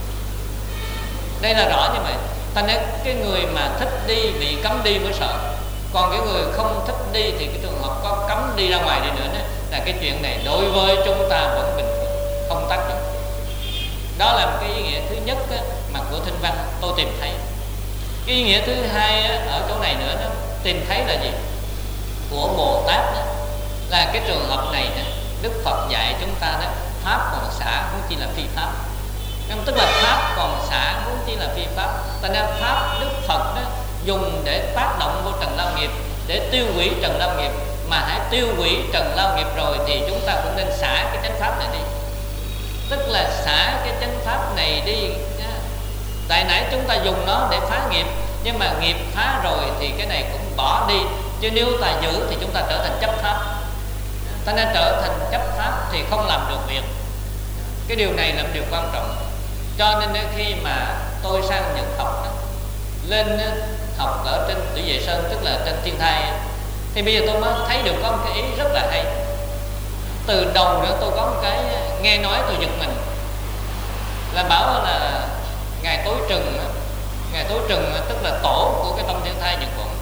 Đây là rõ như vậy. Thành ra cái người mà thích đi bị cấm đi mới sợ. Còn cái người không thích đi thì cái trường hợp có cấm đi ra ngoài đi nữa đó, là cái chuyện này đối với chúng ta vẫn bình thường, không tác dụng. Đó là một cái ý nghĩa thứ nhất đó, mà của Thinh Văn tôi tìm thấy. Cái ý nghĩa thứ hai đó, ở chỗ này nữa đó, tìm thấy là gì? Của Bồ Tát đó, là cái trường hợp này đó, Đức Phật dạy chúng ta đó, pháp còn xả huống chi là phi pháp. Tức là pháp còn xả huống chi là phi pháp. Thành ra pháp Đức Phật đó dùng để tác động vô trần lao nghiệp, để tiêu hủy trần lao nghiệp. Mà hãy tiêu hủy trần lao nghiệp rồi thì chúng ta cũng nên xả cái chánh pháp này đi. Tức là xả cái chánh pháp này đi. Tại nãy chúng ta dùng nó để phá nghiệp, nhưng mà nghiệp phá rồi thì cái này cũng bỏ đi. Chứ nếu ta giữ thì chúng ta trở thành chấp pháp. Ta nên trở thành chấp pháp thì không làm được việc. Cái điều này là một điều quan trọng. Cho nên khi mà tôi sang Nhật học đó, lên học ở trên Tử Vệ Sơn, tức là trên Thiên Thai, thì bây giờ tôi mới thấy được có một cái ý rất là hay. Từ đầu nữa tôi có một cái nghe nói tôi giật mình, là bảo là Ngài Tối Trừng, Ngài Tối Trừng tức là tổ của cái tông Thiên Thai Nhật Bản.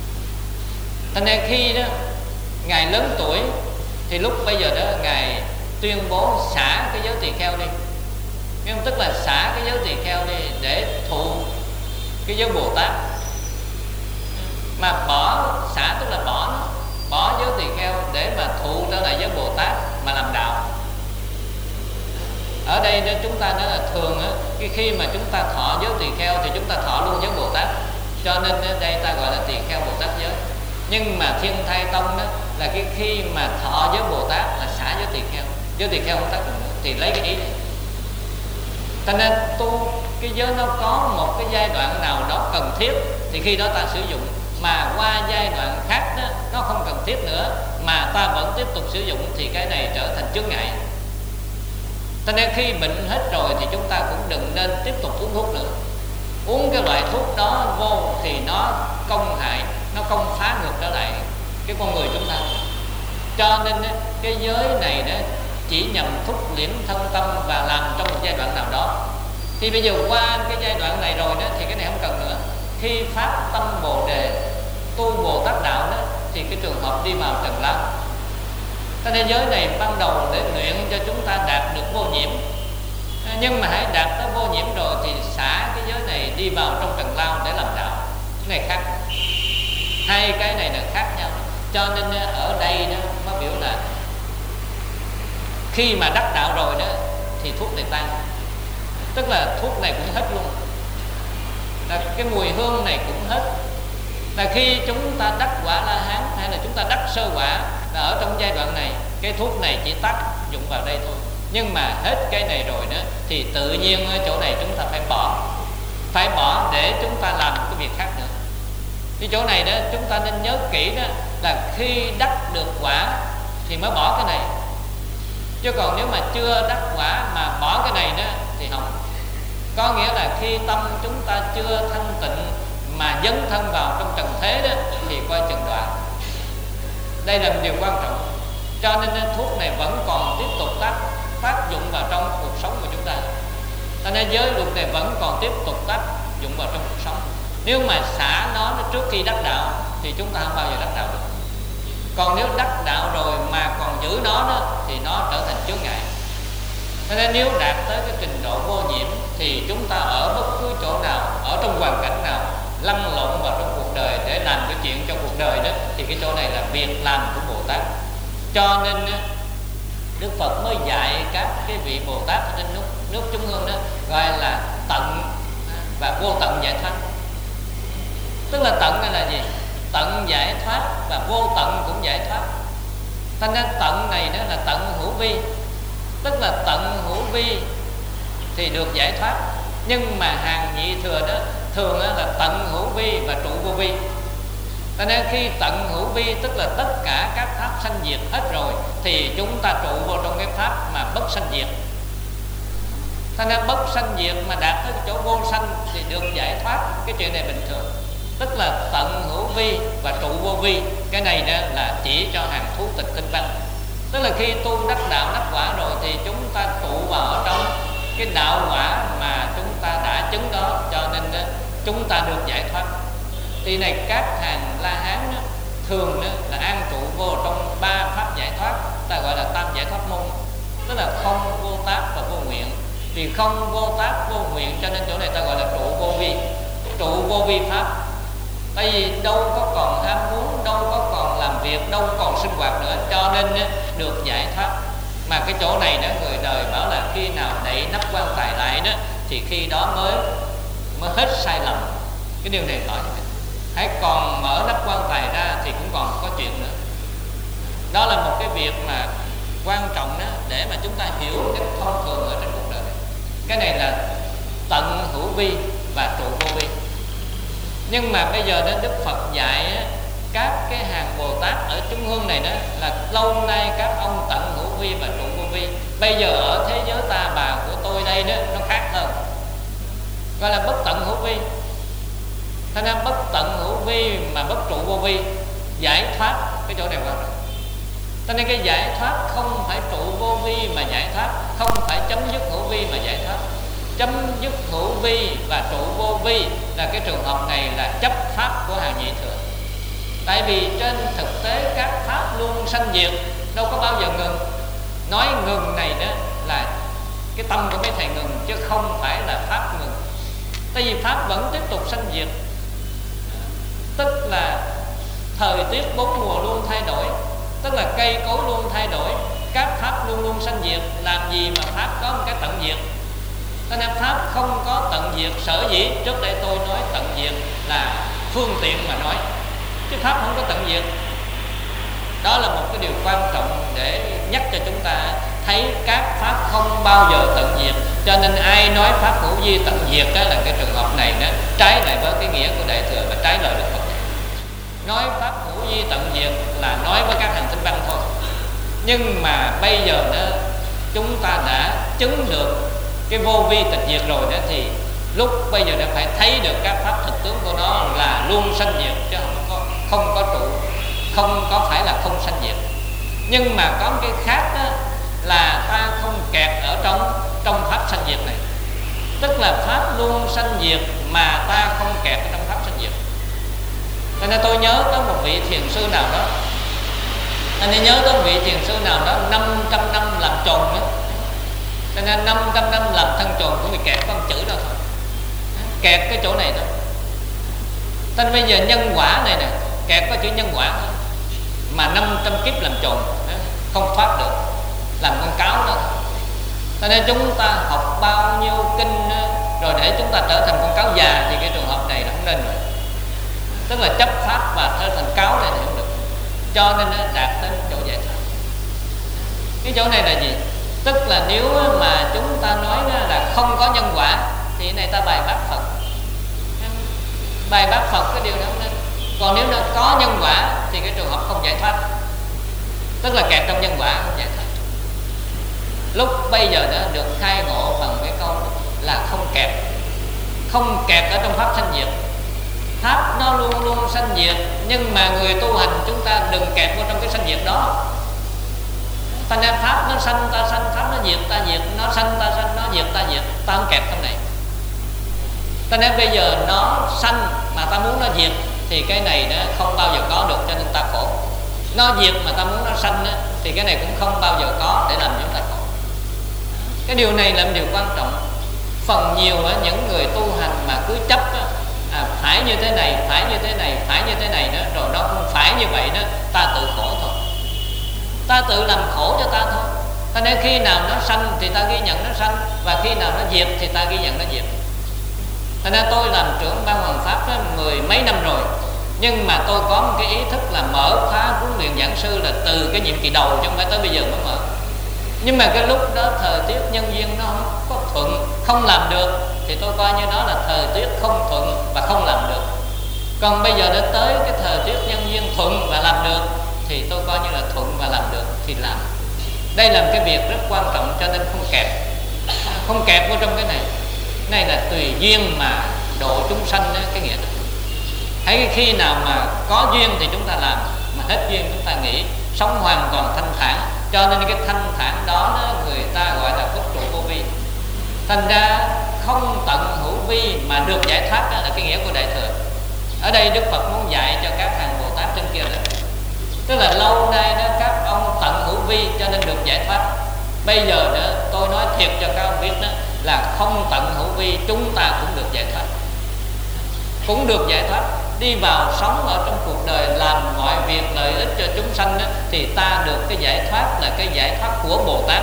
Thành ra khi đó Ngài lớn tuổi thì lúc bây giờ đó Ngài tuyên bố xả cái giới tỳ kheo đi. Nhưng tức là xả cái giới tỳ kheo đi để thụ cái giới Bồ Tát. Mà bỏ, xả tức là bỏ nó, bỏ giới tỳ kheo để mà thụ trở lại giới Bồ Tát mà làm đạo. Ở đây đó, chúng ta nói là thường á, cái khi mà chúng ta thọ giới tỳ kheo thì chúng ta thọ luôn giới Bồ Tát. Cho nên đây ta gọi là tỳ kheo Bồ Tát giới. Nhưng mà Thiên Thai Tông đó là cái khi mà thọ giới Bồ Tát là xả giới tỳ kheo, giới tỳ kheo không tác dụng nữa, thì lấy cái ý này. Cho nên tu cái giới nó có một cái giai đoạn nào đó cần thiết thì khi đó ta sử dụng. Mà qua giai đoạn khác đó, nó không cần thiết nữa mà ta vẫn tiếp tục sử dụng thì cái này trở thành chướng ngại. Cho nên khi bệnh hết rồi thì chúng ta cũng đừng nên tiếp tục uống thuốc nữa. Uống cái loại thuốc đó vô thì nó công hại, nó công phá ngược trở lại cái con người chúng ta. Cho nên cái giới này đó chỉ nhằm thúc liễm thân tâm và làm trong một giai đoạn nào đó. Thì bây giờ qua cái giai đoạn này rồi đó thì cái này không cần nữa. Khi phát tâm Bồ Đề, tu Bồ Tát đạo đó thì cái trường hợp đi vào trần lao. Cho nên giới này ban đầu để luyện cho chúng ta đạt được vô nhiễm. Nhưng mà hãy đạt tới vô nhiễm rồi thì xả cái giới này đi vào trong trần lao để làm đạo. Cái này khác. Hai cái này là khác nhau. Cho nên ở đây đó nó biểu là khi mà đắc đạo rồi đó thì thuốc này tan. Tức là thuốc này cũng hết luôn, là cái mùi hương này cũng hết. Là khi chúng ta đắc quả La Hán hay là chúng ta đắc sơ quả là ở trong giai đoạn này, cái thuốc này chỉ tác dụng vào đây thôi. Nhưng mà hết cái này rồi nữa thì tự nhiên ở chỗ này chúng ta phải bỏ, phải bỏ để chúng ta làm cái việc khác nữa. Cái chỗ này đó chúng ta nên nhớ kỹ đó, là khi đắc được quả thì mới bỏ cái này. Chứ còn nếu mà chưa đắc quả mà bỏ cái này đó thì không. Có nghĩa là khi tâm chúng ta chưa thanh tịnh mà dấn thân vào trong trần thế đó thì coi chừng đoạn. Đây là một điều quan trọng. Cho nên thuốc này vẫn còn tiếp tục tác tác dụng vào trong cuộc sống của chúng ta. Cho nên giới luật này vẫn còn tiếp tục tác dụng vào trong cuộc sống. Nếu mà xả nó trước khi đắc đạo thì chúng ta không bao giờ đắc đạo được. Còn nếu đắc đạo rồi mà còn giữ nó đó thì nó trở thành chướng ngại. Cho nên nếu đạt tới cái trình độ vô nhiễm thì chúng ta ở bất cứ chỗ nào, ở trong hoàn cảnh nào, lăn lộn vào trong cuộc đời để làm cái chuyện trong cuộc đời đó thì cái chỗ này là việc làm của Bồ Tát. Cho nên Đức Phật mới dạy các cái vị Bồ Tát ở trên nước, nước Trung Hương đó gọi là tận và vô tận giải thoát. Tức là tận này là gì? Tận giải thoát và vô tận cũng giải thoát. Thành ra tận này đó là tận hữu vi, tức là tận hữu vi thì được giải thoát. Nhưng mà hàng nhị thừa đó thường đó là tận hữu vi và trụ vô vi. Cho nên khi tận hữu vi tức là tất cả các pháp sanh diệt hết rồi, thì chúng ta trụ vô trong cái pháp mà bất sanh diệt. Cho nên bất sanh diệt mà đạt tới cái chỗ vô sanh thì được giải thoát. Cái chuyện này bình thường. Tức là tận hữu vi và trụ vô vi. Cái này đó là chỉ cho hàng thú tịch tinh văn. Tức là khi tu đắc đạo đắc quả rồi thì chúng ta trụ vào ở trong cái đạo quả mà chúng ta đã chứng đó, cho nên đó, chúng ta được giải thoát. Thì này các hàng La Hán đó, thường đó, là an trụ vô trong ba pháp giải thoát, ta gọi là tam giải thoát môn. Tức là không, vô tác và vô nguyện. Vì không, vô tác, vô nguyện, cho nên chỗ này ta gọi là trụ vô vi. Trụ vô vi pháp. Tại vì đâu có còn ham muốn, đâu có còn làm việc, đâu còn sinh hoạt nữa, cho nên đó, được giải thoát. Mà cái chỗ này đó người đời bảo là khi nào đậy nắp quan tài lại đó thì khi đó mới mới hết sai lầm. Cái điều này nói hãy còn mở nắp quan tài ra thì cũng còn có chuyện nữa. Đó là một cái việc mà quan trọng đó, để mà chúng ta hiểu cái thông thường ở trên cuộc đời này. Cái này là tận hữu vi và trụ vô vi. Nhưng mà bây giờ đó Đức Phật dạy á, các cái hàng Bồ Tát ở Trung Hương này đó là lâu nay các ông tận hữu vi và trụ vô vi. Bây giờ ở thế giới ta bà của tôi đây đó nó khác hơn, gọi là bất tận hữu vi. Thế nên bất tận hữu vi mà bất trụ vô vi, giải thoát. Cái chỗ này quan trọng. Cho nên cái giải thoát không phải trụ vô vi mà giải thoát, không phải chấm dứt hữu vi mà giải thoát. Chấm dứt hữu vi và trụ vô vi là cái trường hợp này là chấp pháp của hàng nhị thừa. Tại vì trên thực tế các pháp luôn sanh diệt, đâu có bao giờ ngừng. Nói ngừng này đó là cái tâm của mấy thầy ngừng, chứ không phải là pháp ngừng. Tại vì pháp vẫn tiếp tục sanh diệt. Tức là thời tiết bốn mùa luôn thay đổi, tức là cây cối luôn thay đổi, các pháp luôn luôn sanh diệt. Làm gì mà pháp có một cái tận diệt? Cho nên pháp không có tận diệt. Sở dĩ trước đây tôi nói tận diệt là phương tiện mà nói, chứ pháp không có tận diệt. Đó là một cái điều quan trọng để nhắc cho chúng ta thấy các pháp không bao giờ tận diệt. Cho nên ai nói pháp hữu vi tận diệt đó là cái trường hợp này nó trái lại với cái nghĩa của Đại Thừa và trái lời Đức Phật. Nói pháp hữu vi tận diệt là nói với các hành tinh văn thôi. Nhưng mà bây giờ đó chúng ta đã chứng được cái vô vi tịch diệt rồi đó, thì lúc bây giờ đã phải thấy được các pháp thực tướng của nó là luôn sanh diệt, chứ không có không có trụ, không có phải là không sanh diệt. Nhưng mà có một cái khác đó là ta không kẹt ở trong trong pháp sanh diệt này. Tức là pháp luôn sanh diệt mà ta không kẹt ở trong pháp sanh diệt. Cho nên tôi nhớ có một vị thiền sư nào đó, anh ấy nhớ có một vị thiền sư nào đó năm trăm năm làm trồn đó. Cho nên năm trăm năm làm thân trồn cũng bị kẹt có một chữ đâu thôi, kẹt cái chỗ này thôi. Cho nên bây giờ nhân quả này nè, kẹt có chữ nhân quả thôi, mà năm trăm kiếp làm trồn không thoát được, làm con cáo đó. Cho nên chúng ta học bao nhiêu kinh rồi để chúng ta trở thành con cáo già thì cái trường hợp này là không nên rồi. Tức là chấp pháp và trở thành cáo này thì không được. Cho nên nó đạt đến chỗ giải thoát. Cái chỗ này là gì? Tức là nếu mà chúng ta nói là không có nhân quả thì này ta bài bác Phật, bài bác Phật cái điều đó không nên. Còn nếu nó có nhân quả thì cái trường hợp không giải thoát, tức là kẹt trong nhân quả không giải thoát. Lúc bây giờ đã được khai ngộ bằng cái câu là không kẹt, không kẹt ở trong pháp sanh diệt. Pháp nó luôn luôn sanh diệt, nhưng mà người tu hành chúng ta đừng kẹt vào trong cái sanh diệt đó. Thành ra pháp nó sanh ta sanh, pháp nó diệt ta diệt, nó sanh ta sanh, nó diệt ta diệt, ta không kẹt trong này. Thành ra bây giờ nó sanh mà ta muốn nó diệt thì cái này nó không bao giờ có được, cho nên ta khổ. Nó diệt mà ta muốn nó sanh đó, thì cái này cũng không bao giờ có, để làm chúng ta khổ. Cái điều này là một điều quan trọng. Phần nhiều ở những người tu hành mà cứ chấp đó, à, phải như thế này, phải như thế này, phải như thế này đó, rồi nó không phải như vậy đó, ta tự khổ thôi, ta tự làm khổ cho ta thôi. Cho nên khi nào nó sanh thì ta ghi nhận nó sanh, và khi nào nó diệt thì ta ghi nhận nó diệt. Cho nên tôi làm trưởng ban Hoàng Pháp đó, mười mấy năm rồi, Nhưng mà tôi có một cái ý thức là mở khóa huấn luyện giảng sư là từ cái nhiệm kỳ đầu, chứ không phải tới bây giờ mới mở. Nhưng mà cái lúc đó thời tiết nhân duyên nó không có thuận, không làm được, thì tôi coi như đó là thời tiết không thuận và không làm được. Còn bây giờ đã tới cái thời tiết nhân duyên thuận và làm được, thì tôi coi như là thuận và làm được thì làm. Đây là một cái việc rất quan trọng, cho nên không kẹp Không kẹp vào trong cái này. Này là tùy duyên mà độ chúng sanh đó, cái nghĩa đó. Hãy khi nào mà có duyên thì chúng ta làm, mà hết duyên chúng ta nghĩ, sống hoàn toàn thanh thản. Cho nên cái thanh thản đó, đó người ta gọi là bất trụ vô vi. Thành ra không tận hữu vi mà được giải thoát, đó là cái nghĩa của Đại Thừa. Ở đây Đức Phật muốn dạy cho các hàng Bồ Tát trên kia đó, tức là lâu nay đó các ông tận hữu vi cho nên được giải thoát. Bây giờ đó tôi nói thiệt cho các ông biết đó, là không tận hữu vi chúng ta cũng được giải thoát, cũng được giải thoát. Đi vào sống ở trong cuộc đời, làm mọi việc lợi ích cho chúng sanh đó, thì ta được cái giải thoát là cái giải thoát của Bồ Tát.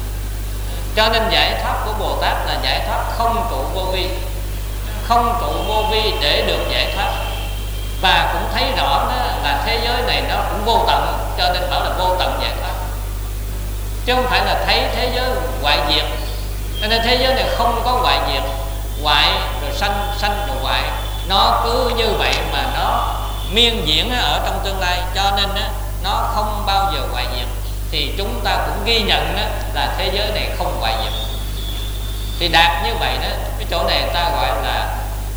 Cho nên giải thoát của Bồ Tát là giải thoát không trụ vô vi. Không trụ vô vi để được giải thoát. Và cũng thấy rõ đó là thế giới này nó cũng vô tận, cho nên bảo là vô tận giải thoát, chứ không phải là thấy thế giới hoại diệt. Cho nên thế giới này không có hoại diệt, hoại rồi sanh, sanh rồi hoại, nó cứ như vậy mà nó miên diễn ở trong tương lai, cho nên nó không bao giờ hoại diệt. Thì chúng ta cũng ghi nhận là thế giới này không hoại diệt. Thì đạt như vậy đó, cái chỗ này ta gọi là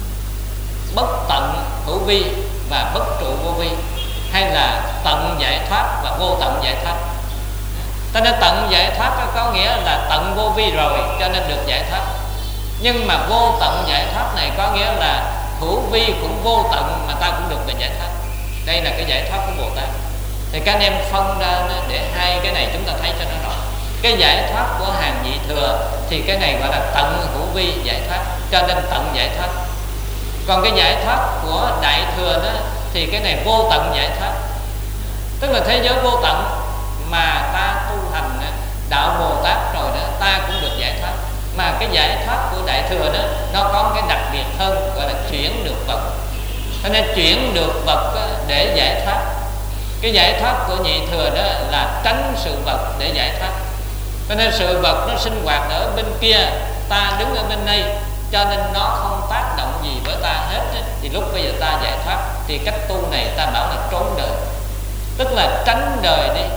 bất tận hữu vi và bất trụ vô vi, hay là tận giải thoát và vô tận giải thoát. Cho nên tận giải thoát có nghĩa là tận vô vi rồi cho nên được giải thoát. Nhưng mà vô tận giải thoát này có nghĩa là hữu vi cũng vô tận mà ta cũng được về giải thoát. Đây là cái giải thoát của Bồ Tát. Thì các anh em phân ra để hai cái này chúng ta thấy cho nó rõ. Cái giải thoát của hàng nhị thừa thì cái này gọi là tận hữu vi giải thoát, cho nên tận giải thoát. Còn cái giải thoát của đại thừa đó thì cái này vô tận giải thoát, tức là thế giới vô tận mà ta tu hành đạo Bồ Tát rồi đó, ta cũng được giải thoát. Mà cái giải thoát của đại thừa đó nó có cái đặc biệt hơn, gọi là chuyển được vật. Cho nên chuyển được vật để giải thoát. Cái giải thoát của nhị thừa đó là tránh sự vật để giải thoát. Cho nên sự vật nó sinh hoạt ở bên kia, ta đứng ở bên đây, cho nên nó không tác động gì với ta hết. Thì lúc bây giờ ta giải thoát, thì cách tu này ta bảo là trốn đời, tức là tránh đời đi,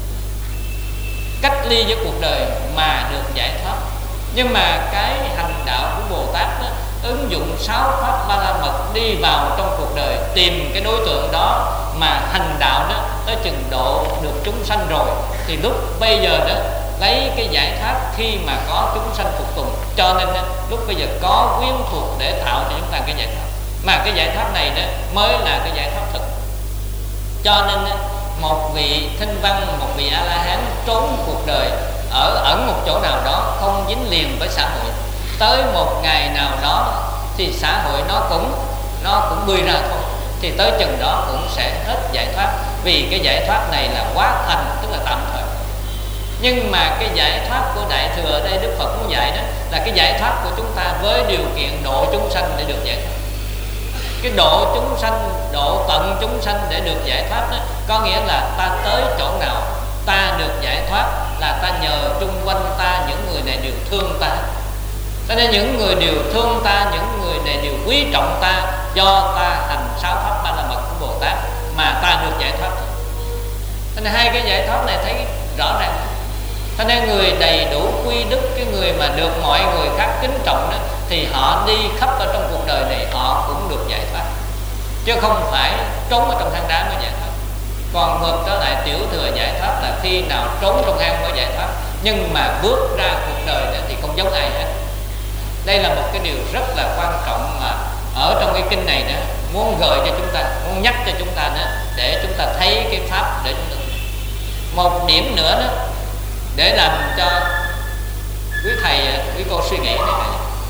cách ly với cuộc đời mà được giải thoát. Nhưng mà cái hành đạo của Bồ Tát đó, ứng dụng sáu pháp ba la mật đi vào trong cuộc đời, tìm cái đối tượng đó mà hành đạo đó tới chừng độ được chúng sanh rồi, thì lúc bây giờ đó lấy cái giải thoát khi mà có chúng sanh phục tùng. Cho nên lúc bây giờ có quyến thuộc để tạo cho chúng ta cái giải thoát, mà cái giải thoát này đó mới là cái giải thoát thực. Cho nên một vị thinh văn, một vị A La Hán trốn cuộc đời, ở ẩn một chỗ nào đó, không dính liền với xã hội, tới một ngày nào đó thì xã hội nó cũng nó cũng bươi ra thôi, thì tới chừng đó cũng sẽ hết giải thoát. Vì cái giải thoát này là quá thành, tức là tạm thời. Nhưng mà cái giải thoát của đại thừa ở đây Đức Phật muốn dạy đó là cái giải thoát của chúng ta với điều kiện độ chúng sanh để được giải thoát. Cái độ chúng sanh, độ tận chúng sanh để được giải thoát đó, có nghĩa là ta tới chỗ nào ta được giải thoát là ta nhờ chung quanh ta những người này đều thương ta. Cho nên những người đều thương ta, những người này đều quý trọng ta, do ta hành sáu pháp ba la mật của Bồ Tát mà ta được giải thoát. Cho nên hai cái giải thoát này thấy rõ ràng. Cho nên người đầy đủ quy đức, cái người mà được mọi người khác kính trọng đó, thì họ đi khắp ở trong cuộc đời này họ cũng được giải thoát, chứ không phải trốn ở trong hang đá mới giải thoát. Còn ngược trở lại tiểu thừa giải thoát là khi nào trốn trong hang mới giải thoát, nhưng mà bước ra cuộc đời đó thì không giống ai hết. Đây là một cái điều rất là quan trọng mà ở trong cái kinh này đó muốn gợi cho chúng ta, muốn nhắc cho chúng ta đó, để chúng ta thấy cái pháp để chúng ta. Một điểm nữa đó để làm cho quý thầy, quý cô suy nghĩ này,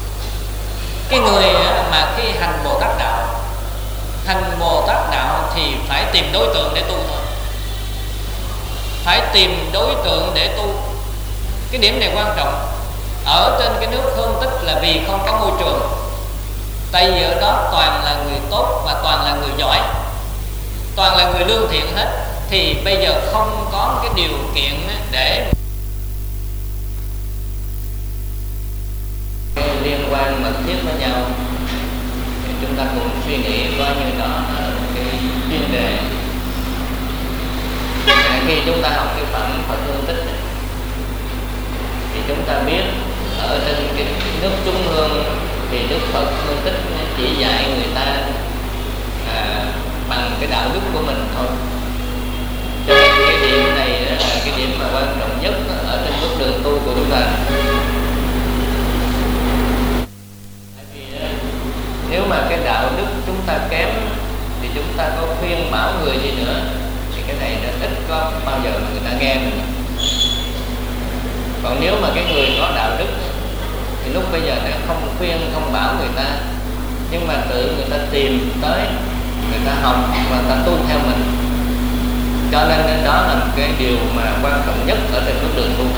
cái người mà khi hành Bồ Tát đạo, hành Bồ Tát đạo thì phải tìm đối tượng để tu thôi, phải tìm đối tượng để tu. Cái điểm này quan trọng. Ở trên cái nước Hương Tích là vì không có môi trường, tại vì ở đó toàn là người tốt và toàn là người giỏi, toàn là người lương thiện hết, thì bây giờ không có cái điều kiện để liên quan mật thiết với nhau. Thì chúng ta cùng suy nghĩ coi như đó là cái chuyên đề. Khi chúng ta học cái phẩm Phật Hương Tích thì chúng ta biết ở trên cái nước chúng hương thì Đức Phật Hương Tích chỉ dạy người ta à, bằng cái đạo đức của mình thôi. Cho nên cái điểm này là cái điểm mà quan trọng nhất ở trên bước đường tu của chúng ta. Tại vì nếu mà cái đạo đức chúng ta kém thì chúng ta có khuyên bảo người gì nữa thì cái này nó ít có bao giờ người ta nghe mình. Còn nếu mà cái người có đạo đức thì lúc bây giờ nó không khuyên không bảo người ta, nhưng mà tự người ta tìm tới, người ta học và người ta tu theo mình. Cho nên đó là một cái điều mà quan trọng nhất ở trên bước đường tu.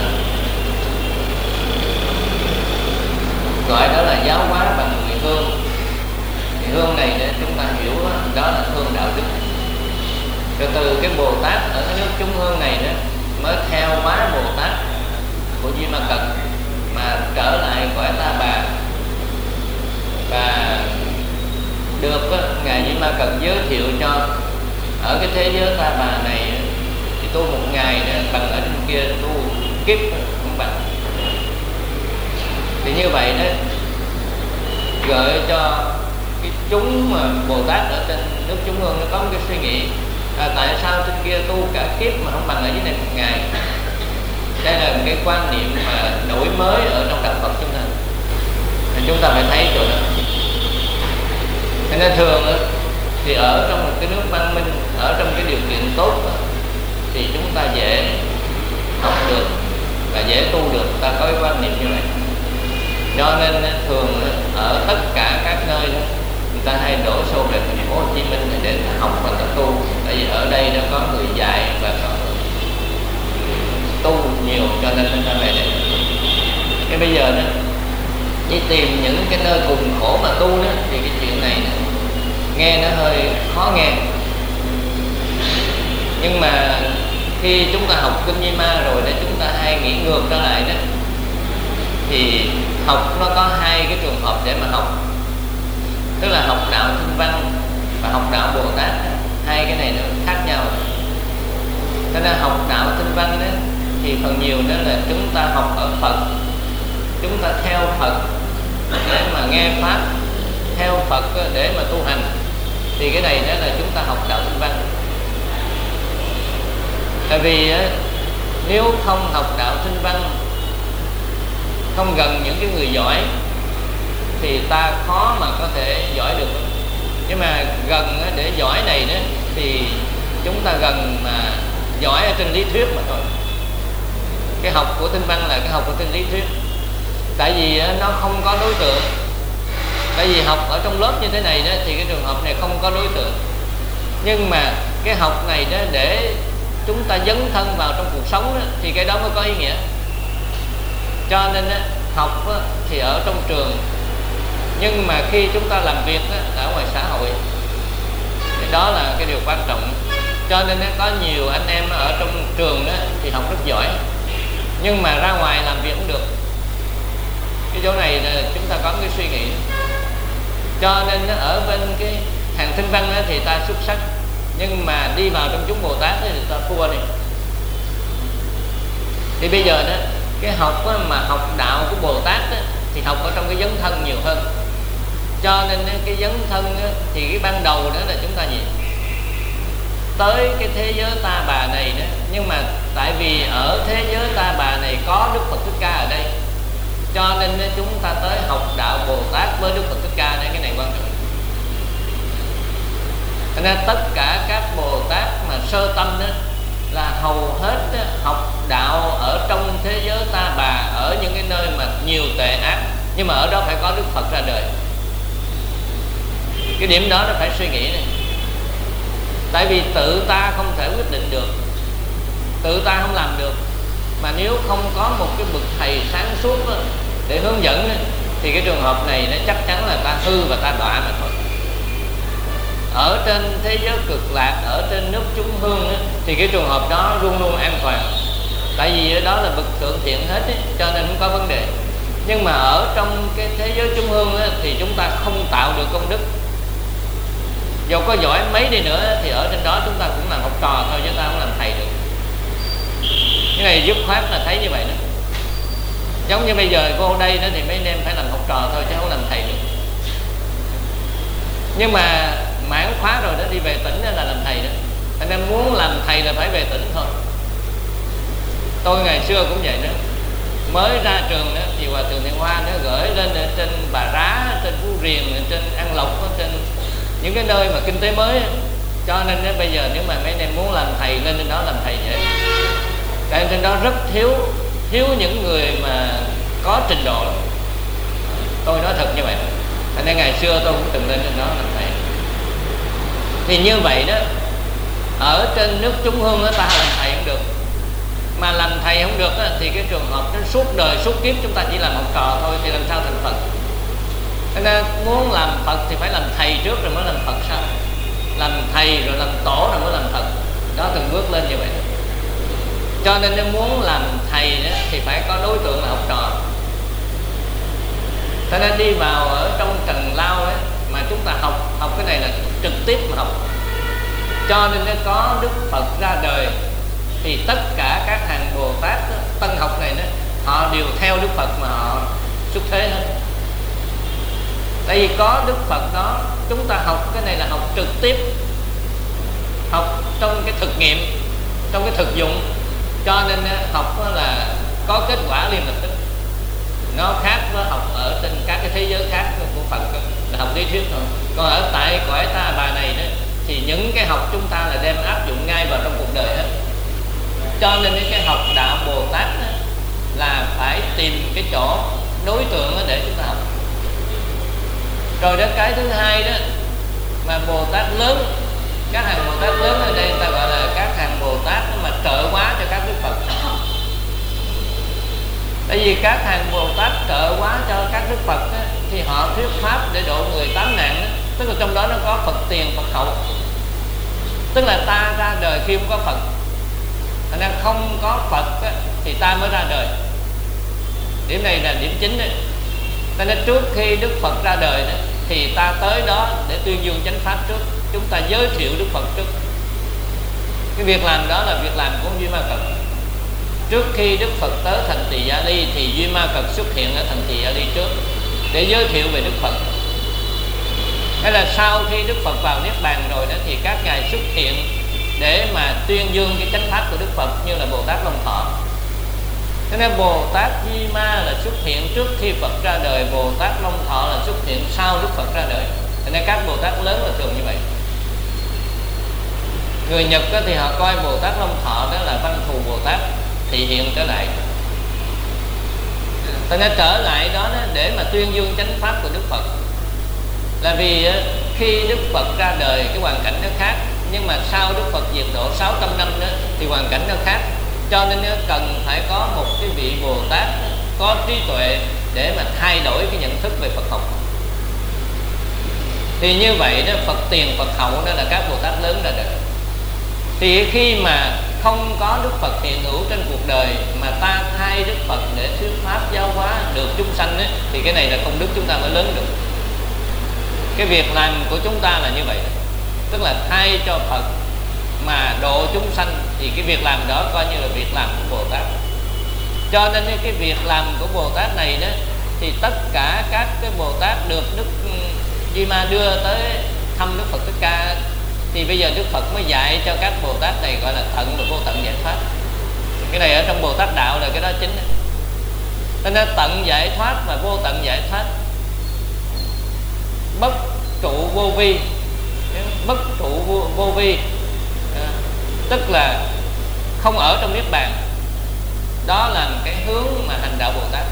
Gọi đó là giáo hóa bằng người hương. Thì hương này để chúng ta hiểu đó là hương đạo đức. Rồi từ cái Bồ Tát ở cái nước chúng hương này đó mới theo hóa Bồ Tát của Di Ma Cật mà trở lại cõi Ta Bà, và được đó, ngài Di Ma Cật giới thiệu cho ở cái thế giới Ta Bà này thì tu một ngày đó, bằng ở trên kia tu kiếp không bằng. Thì như vậy đó gợi cho cái chúng mà Bồ Tát ở trên nước chúng hương nó có một cái suy nghĩ à, tại sao trên kia tu cả kiếp mà không bằng ở dưới này một ngày. Đây là một cái quan niệm mà đổi mới ở trong đạo Phật chúng ta. Thì chúng ta phải thấy chỗ đó. Cho nên thường thì ở trong một cái nước văn minh, ở trong cái điều kiện tốt thì chúng ta dễ học được và dễ tu được, ta có cái quan niệm như vậy. Cho nên thường ở tất cả các nơi đó, người ta hay đổ xô về thành phố Hồ Chí Minh để học và tập tu. Tại vì ở đây nó có người dạy và có tu nhiều, cho nên người ta về đây. Cái bây giờ đó đi tìm những cái nơi cùng khổ mà tu đó thì cái chuyện này đó, nghe nó hơi khó nghe. Nhưng mà khi chúng ta học kinh Di Ma rồi đó, chúng ta hay nghĩ ngược trở lại đó. Thì học nó có hai cái trường hợp để mà học, tức là học đạo Tinh Văn và học đạo Bồ Tát. Hai cái này nó khác nhau. Cho nên học đạo Tinh Văn đó thì phần nhiều đó là chúng ta học ở Phật, chúng ta theo Phật để mà nghe pháp, theo Phật để mà tu hành. Thì cái này đó là chúng ta học đạo Tinh Văn. Tại vì nếu không học đạo Tinh Văn, không gần những cái người giỏi thì ta khó mà có thể giỏi được. Nhưng mà gần để giỏi này đó thì chúng ta gần mà giỏi ở trên lý thuyết mà thôi. Cái học của Tinh Văn là cái học của trên lý thuyết. Tại vì nó không có đối tượng. Tại vì học ở trong lớp như thế này đó thì cái trường hợp này không có đối tượng. Nhưng mà cái học này đó để chúng ta dấn thân vào trong cuộc sống đó, thì cái đó mới có ý nghĩa. Cho nên đó, học đó, thì ở trong trường, nhưng mà khi chúng ta làm việc đó, ở ngoài xã hội thì đó là cái điều quan trọng. Cho nên đó, có nhiều anh em ở trong trường đó, thì học rất giỏi, nhưng mà ra ngoài làm việc cũng được. Cái chỗ này là chúng ta có cái suy nghĩ. Cho nên đó, ở bên cái hàng Tinh Văn đó, thì ta xuất sắc, nhưng mà đi vào trong chúng Bồ Tát thì ta thua đi. Thì bây giờ đó cái học đó, mà học đạo của Bồ Tát đó, thì học ở trong cái dấn thân nhiều hơn. Cho nên đó, cái dấn thân đó, thì cái ban đầu đó là chúng ta gì? Tới cái thế giới Ta Bà này đó. Nhưng mà tại vì ở thế giới Ta Bà này có Đức Phật Thích Ca ở đây, cho nên đó, chúng ta tới học đạo Bồ Tát với Đức Phật Thích Ca đây. Cái này quan trọng. Cho nên tất cả các Bồ Tát mà sơ tâm đó là hầu hết đó, học đạo ở trong thế giới Ta Bà, ở những cái nơi mà nhiều tệ ác, nhưng mà ở đó phải có Đức Phật ra đời. Cái điểm đó nó phải suy nghĩ này. Tại vì tự ta không thể quyết định được, tự ta không làm được. Mà nếu không có một cái bậc thầy sáng suốt đó, để hướng dẫn đó, thì cái trường hợp này nó chắc chắn là ta hư và ta đọa mà thôi. ở trên thế giới cực lạc, ở trên nước chúng hương ấy, thì cái trường hợp đó luôn luôn an toàn, tại vì đó là bậc thượng thiện hết ấy, cho nên không có vấn đề. Nhưng mà ở trong cái thế giới chúng hương ấy, thì chúng ta không tạo được công đức. Dù có giỏi mấy đi nữa thì ở trên đó chúng ta cũng làm học trò thôi, chứ ta không làm thầy được. Cái này dứt khoát là thấy như vậy đó. Giống như bây giờ cô đây đó thì mấy anh em phải làm học trò thôi, chứ không làm thầy được. Nhưng mà mãn khóa rồi đó, đi về tỉnh đó là làm thầy đó. Anh em muốn làm thầy là phải về tỉnh thôi. Tôi ngày xưa cũng vậy đó, mới ra trường đó thì Hòa Thượng Thiện Hoa nó gửi lên ở trên Bà Rá, trên Phú Riềng, trên An Lộc, trên những cái nơi mà kinh tế mới. Cho nên đó, bây giờ nếu mà mấy anh em muốn làm thầy lên trên đó làm thầy dễ. Tại trên đó rất thiếu thiếu những người mà có trình độ lắm. Tôi nói thật như vậy. Anh em ngày xưa tôi cũng từng lên trên đó làm thầy. Thì như vậy đó, ở trên nước chúng hương đó, ta làm thầy không được. Mà làm thầy không được đó, thì cái trường hợp đó, suốt đời suốt kiếp chúng ta chỉ làm học trò thôi, thì làm sao thành Phật? Cho nên muốn làm Phật thì phải làm thầy trước rồi mới làm Phật sau. Làm thầy rồi làm tổ rồi mới làm Phật. Đó, từng bước lên như vậy. Cho nên nếu muốn làm thầy đó, thì phải có đối tượng là học trò. Cho nên đi vào ở trong trần lao đó, mà chúng ta học học cái này là trực tiếp mà học. Cho nên nếu có Đức Phật ra đời thì tất cả các hàng Bồ Tát đó, tân học này đó, họ đều theo Đức Phật mà họ xuất thế hết. Tại vì có Đức Phật đó, chúng ta học cái này là học trực tiếp, học trong cái thực nghiệm, trong cái thực dụng. Cho nên học là có kết quả liền lập tức. Nó khác với học ở trên các cái thế giới khác của Phật là học lý thuyết thôi. Còn ở tại cõi ta bà này đó, thì những cái học chúng ta là đem áp dụng ngay vào trong cuộc đời hết. Cho nên cái học đạo Bồ Tát đó, là phải tìm cái chỗ đối tượng để chúng ta học. Rồi đó, cái thứ hai đó mà Bồ Tát lớn, các hàng Bồ Tát lớn ở đây người ta gọi là các hàng Bồ Tát mà trợ hóa cho các Đức Phật. Tại vì các hàng Bồ Tát trợ hóa cho các Đức Phật đó, thì họ thuyết pháp để độ người tám nạn đó. Tức là trong đó nó có Phật tiền, Phật hậu. Tức là ta ra đời khi không có Phật, thành ra không có Phật đó, thì ta mới ra đời. Điểm này là điểm chính đấy. Cho nên trước khi Đức Phật ra đời đó, thì ta tới đó để tuyên dương chánh pháp trước. Chúng ta giới thiệu Đức Phật trước. Cái việc làm đó là việc làm của Duy Ma Cật. Trước khi Đức Phật tới thành Tỳ Gia Ly thì Duy Ma Cật xuất hiện ở thành Tỳ Gia Ly trước để giới thiệu về Đức Phật. Hay là sau khi Đức Phật vào Niết Bàn rồi đó, thì các ngài xuất hiện để mà tuyên dương cái chánh pháp của Đức Phật, như là Bồ Tát Long Thọ. Cho nên Bồ Tát Di Ma là xuất hiện trước khi Phật ra đời, Bồ Tát Long Thọ là xuất hiện sau Đức Phật ra đời. Cho nên các Bồ Tát lớn là thường như vậy. Người Nhật thì họ coi Bồ Tát Long Thọ đó là Văn Thù Bồ Tát thị hiện trở lại. Cho nên trở lại đó để mà tuyên dương chánh pháp của Đức Phật. Là vì khi Đức Phật ra đời cái hoàn cảnh nó khác, nhưng mà sau Đức Phật diệt độ sáu trăm năm đó thì hoàn cảnh nó khác. Cho nên cần phải có một cái vị Bồ Tát có trí tuệ để mà thay đổi cái nhận thức về Phật học. Thì như vậy đó, Phật tiền, Phật hậu đó là các Bồ Tát lớn ra đời. Thì khi mà không có Đức Phật hiện hữu trên cuộc đời, mà ta thay Đức Phật để thuyết pháp giáo hóa được chúng sanh ấy, thì cái này là công đức chúng ta mới lớn được. Cái việc làm của chúng ta là như vậy. Tức là thay cho Phật mà độ chúng sanh, thì cái việc làm đó coi như là việc làm của Bồ Tát. Cho nên cái việc làm của Bồ Tát này đó, thì tất cả các cái Bồ Tát được Đức Di Ma đưa tới thăm Đức Phật Thích Ca, thì bây giờ Đức Phật mới dạy cho các Bồ Tát này gọi là tận và vô tận giải thoát. Cái này ở trong Bồ Tát đạo là cái đó chính. Cho nên tận giải thoát và vô tận giải thoát, bất trụ vô vi, bất trụ vô, vô vi à, tức là không ở trong Niết Bàn. Đó là cái hướng mà hành đạo Bồ Tát.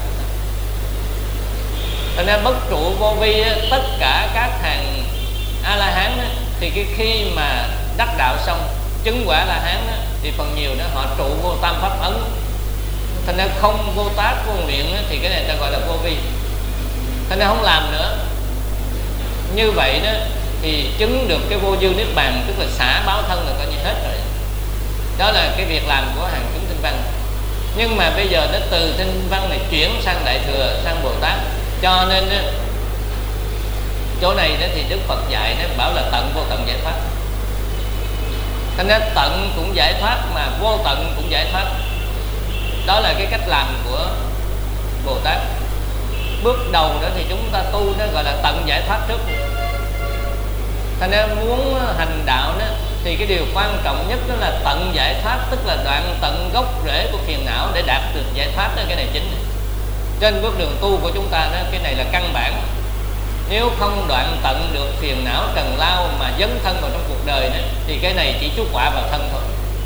Cho nên bất trụ vô vi, tất cả các hàng A-la-hán đó, thì cái khi mà đắc đạo xong chứng quả La-hán đó, thì phần nhiều đó họ trụ vô tam pháp ấn. Thành ra không vô tác vô luyện đó, thì cái này ta gọi là vô vi. Thành ra không làm nữa. Như vậy đó thì chứng được cái vô dư niết bàn, tức là xả báo thân là coi như hết rồi. Đó là cái việc làm của hàng chúng tinh văn. Nhưng mà bây giờ nó từ tinh văn này chuyển sang Đại Thừa, sang Bồ Tát, cho nên chỗ này đó thì Đức Phật dạy nó bảo là tận vô tận giải thoát. Thành ra tận cũng giải thoát mà vô tận cũng giải thoát. Đó là cái cách làm của Bồ Tát. Bước đầu đó thì chúng ta tu đó gọi là tận giải thoát trước. Thành ra muốn hành đạo đó thì cái điều quan trọng nhất đó là tận giải thoát, tức là đoạn tận gốc rễ của phiền não để đạt được giải thoát đó. Cái này chính. Trên bước đường tu của chúng ta đó, cái này là căn bản. Nếu không đoạn tận được phiền não trần lao mà dấn thân vào trong cuộc đời đó, thì cái này chỉ chuốc họa vào thân thôi.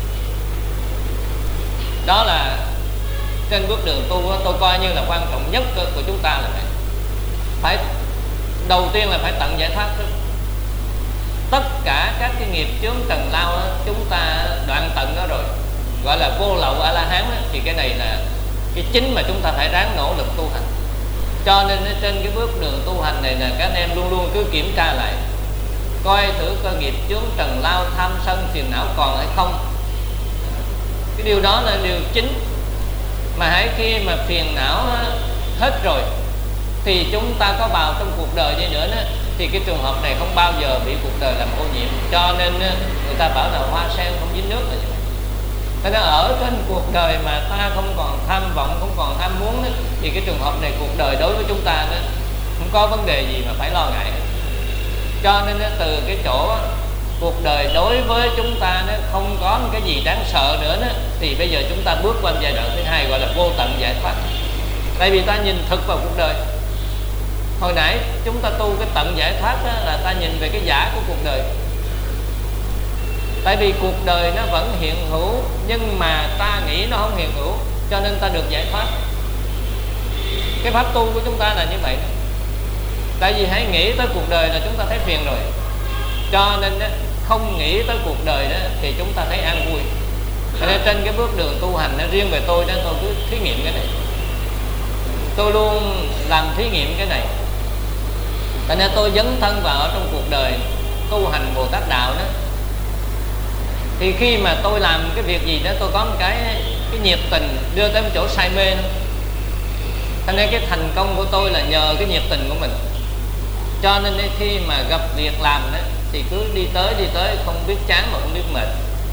Đó là trên bước đường tu đó, tôi coi như là quan trọng nhất của chúng ta là phải, phải đầu tiên là phải tận giải thoát trước. Tất cả các cái nghiệp chướng trần lao đó, chúng ta đoạn tận đó rồi, gọi là vô lậu A La Hán đó, thì cái này là cái chính mà chúng ta phải ráng nỗ lực tu hành. Cho nên trên cái bước đường tu hành này là các anh em luôn luôn cứ kiểm tra lại, coi thử coi nghiệp chướng trần lao tham sân phiền não còn hay không. Cái điều đó là điều chính. Mà hãy khi mà phiền não hết rồi thì chúng ta có vào trong cuộc đời đi nữa đó, thì cái trường hợp này không bao giờ bị cuộc đời làm ô nhiễm. Cho nên người ta bảo là hoa sen không dính nước là như vậy. Thế nên ở trên cuộc đời mà ta không còn tham vọng, không còn ham muốn đó, thì cái trường hợp này cuộc đời đối với chúng ta đó không có vấn đề gì mà phải lo ngại. Cho nên đó, từ cái chỗ cuộc đời đối với chúng ta nó không có cái gì đáng sợ nữa đó, thì bây giờ chúng ta bước qua giai đoạn thứ hai gọi là vô tận giải thoát. Tại vì ta nhìn thực vào cuộc đời. Hồi nãy chúng ta tu cái tận giải thoát đó, là ta nhìn về cái giả của cuộc đời. Tại vì cuộc đời nó vẫn hiện hữu, nhưng mà ta nghĩ nó không hiện hữu, cho nên ta được giải thoát. Cái pháp tu của chúng ta là như vậy. Tại vì hãy nghĩ tới cuộc đời là chúng ta thấy phiền rồi. Cho nên không nghĩ tới cuộc đời đó thì chúng ta thấy an vui. Cho nên trên cái bước đường tu hành đó, riêng về tôi đó, tôi cứ thí nghiệm cái này. Tôi luôn làm thí nghiệm cái này. Cho nên tôi dấn thân vào ở trong cuộc đời tu hành Bồ Tát đạo đó, thì khi mà tôi làm cái việc gì đó, tôi có một cái cái nhiệt tình đưa tới một chỗ say mê đó. Cho nên cái thành công của tôi là nhờ cái nhiệt tình của mình. Cho nên khi mà gặp việc làm đó, thì cứ đi tới đi tới không biết chán mà không biết mệt.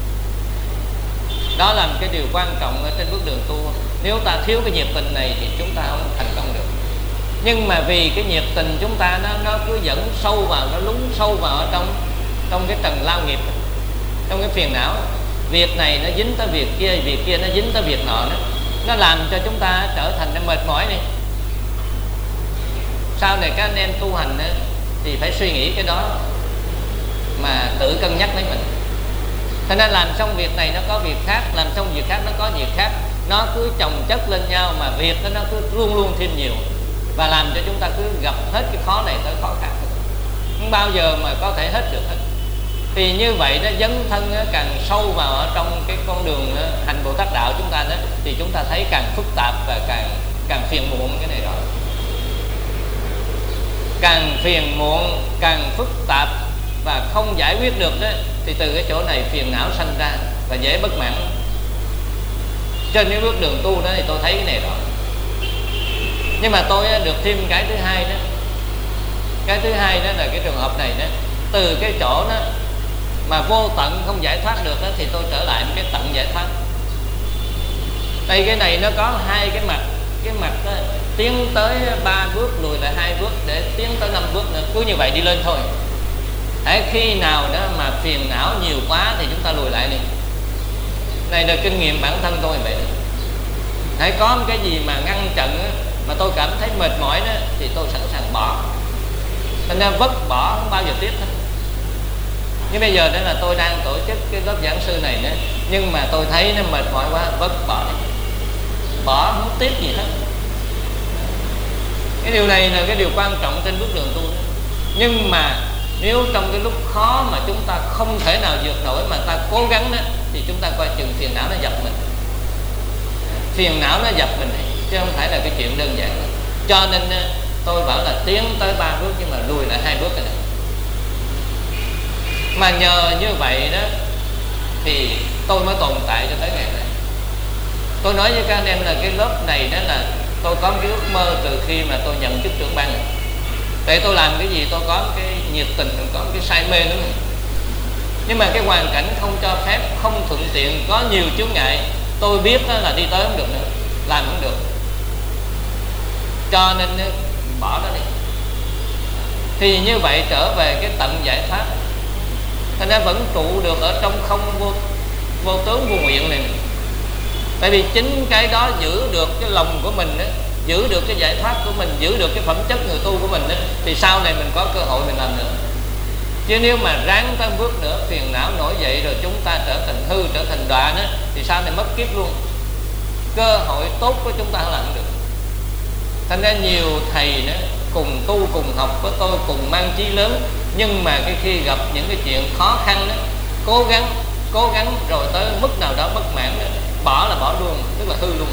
Đó là một cái điều quan trọng ở trên bước đường tu. Nếu ta thiếu cái nhiệt tình này thì chúng ta không thành công được. Nhưng mà vì cái nhiệt tình chúng ta nó, nó cứ dẫn sâu vào, nó lún sâu vào ở trong trong cái trần lao nghiệp, trong cái phiền não. Việc này nó dính tới việc kia, việc kia nó dính tới việc nọ đó. Nó làm cho chúng ta trở thành nó mệt mỏi này. Sau này các anh em tu hành đó, thì phải suy nghĩ cái đó mà tự cân nhắc lấy mình. Thế nên làm xong việc này nó có việc khác, làm xong việc khác nó có việc khác. Nó cứ chồng chất lên nhau mà việc đó nó cứ luôn luôn thêm nhiều, và làm cho chúng ta cứ gặp hết cái khó này tới khó khác, không bao giờ mà có thể hết được hết. Thì như vậy nó dấn thân nó càng sâu vào ở trong cái con đường hành Bồ Tát đạo chúng ta đó, thì chúng ta thấy càng phức tạp và càng càng phiền muộn. Cái này rồi càng phiền muộn, càng phức tạp và không giải quyết được đó, thì từ cái chỗ này phiền não sanh ra và dễ bất mãn. Trên cái bước đường tu đó thì tôi thấy cái này rồi. Nhưng mà tôi được thêm cái thứ hai đó. Cái thứ hai đó là cái trường hợp này đó, từ cái chỗ đó mà vô tận không giải thoát được đó, thì tôi trở lại một cái tận giải thoát. Đây cái này nó có hai cái mặt. Cái mặt đó, tiến tới ba bước, lùi lại hai bước để tiến tới năm bước nữa. Cứ như vậy đi lên thôi. Hãy khi nào đó mà phiền não nhiều quá thì chúng ta lùi lại đi. Này là kinh nghiệm bản thân tôi vậy đó. Hãy có một cái gì mà ngăn chặn đó, mà tôi cảm thấy mệt mỏi đó, thì tôi sẵn sàng bỏ. Thành ra vứt bỏ không bao giờ tiếp hết. Nhưng bây giờ đó là tôi đang tổ chức cái lớp giảng sư này nữa, nhưng mà tôi thấy nó mệt mỏi quá, vứt bỏ. Bỏ không tiếp gì hết. Cái điều này là cái điều quan trọng trên bước đường tu đó. Nhưng mà nếu trong cái lúc khó mà chúng ta không thể nào vượt nổi mà ta cố gắng đó, thì chúng ta coi chừng phiền não nó dập mình. Phiền não nó dập mình chứ không phải là cái chuyện đơn giản đâu. Cho nên tôi bảo là tiến tới ba bước nhưng mà lùi lại hai bước này. Mà nhờ như vậy đó thì tôi mới tồn tại cho tới ngày này. Tôi nói với các anh em là cái lớp này đó là tôi có cái ước mơ từ khi mà tôi nhận chức trưởng ban. Để tôi làm cái gì tôi có cái nhiệt tình, có cái say mê nữa. Nhưng mà cái hoàn cảnh không cho phép, không thuận tiện, có nhiều chướng ngại. Tôi biết đó là đi tới không được nữa, làm không được, cho nên bỏ nó đi. Thì như vậy trở về cái tận giải thoát, thành ra vẫn trụ được ở trong không vô, vô tướng vô nguyện này. Tại vì chính cái đó giữ được cái lòng của mình đó, giữ được cái giải thoát của mình, giữ được cái phẩm chất người tu của mình đó, thì sau này mình có cơ hội mình làm nữa. Chứ nếu mà ráng tới bước nữa, phiền não nổi dậy rồi chúng ta trở thành hư, trở thành đọa đó, thì sau này mất kiếp luôn. Cơ hội tốt của chúng ta không làm được. Thành ra nhiều thầy nữa cùng tu cùng học với tôi, cùng mang chí lớn, nhưng mà cái khi gặp những cái chuyện khó khăn đó, cố gắng cố gắng rồi tới mức nào đó bất mãn đó, bỏ là bỏ luôn, tức là hư luôn.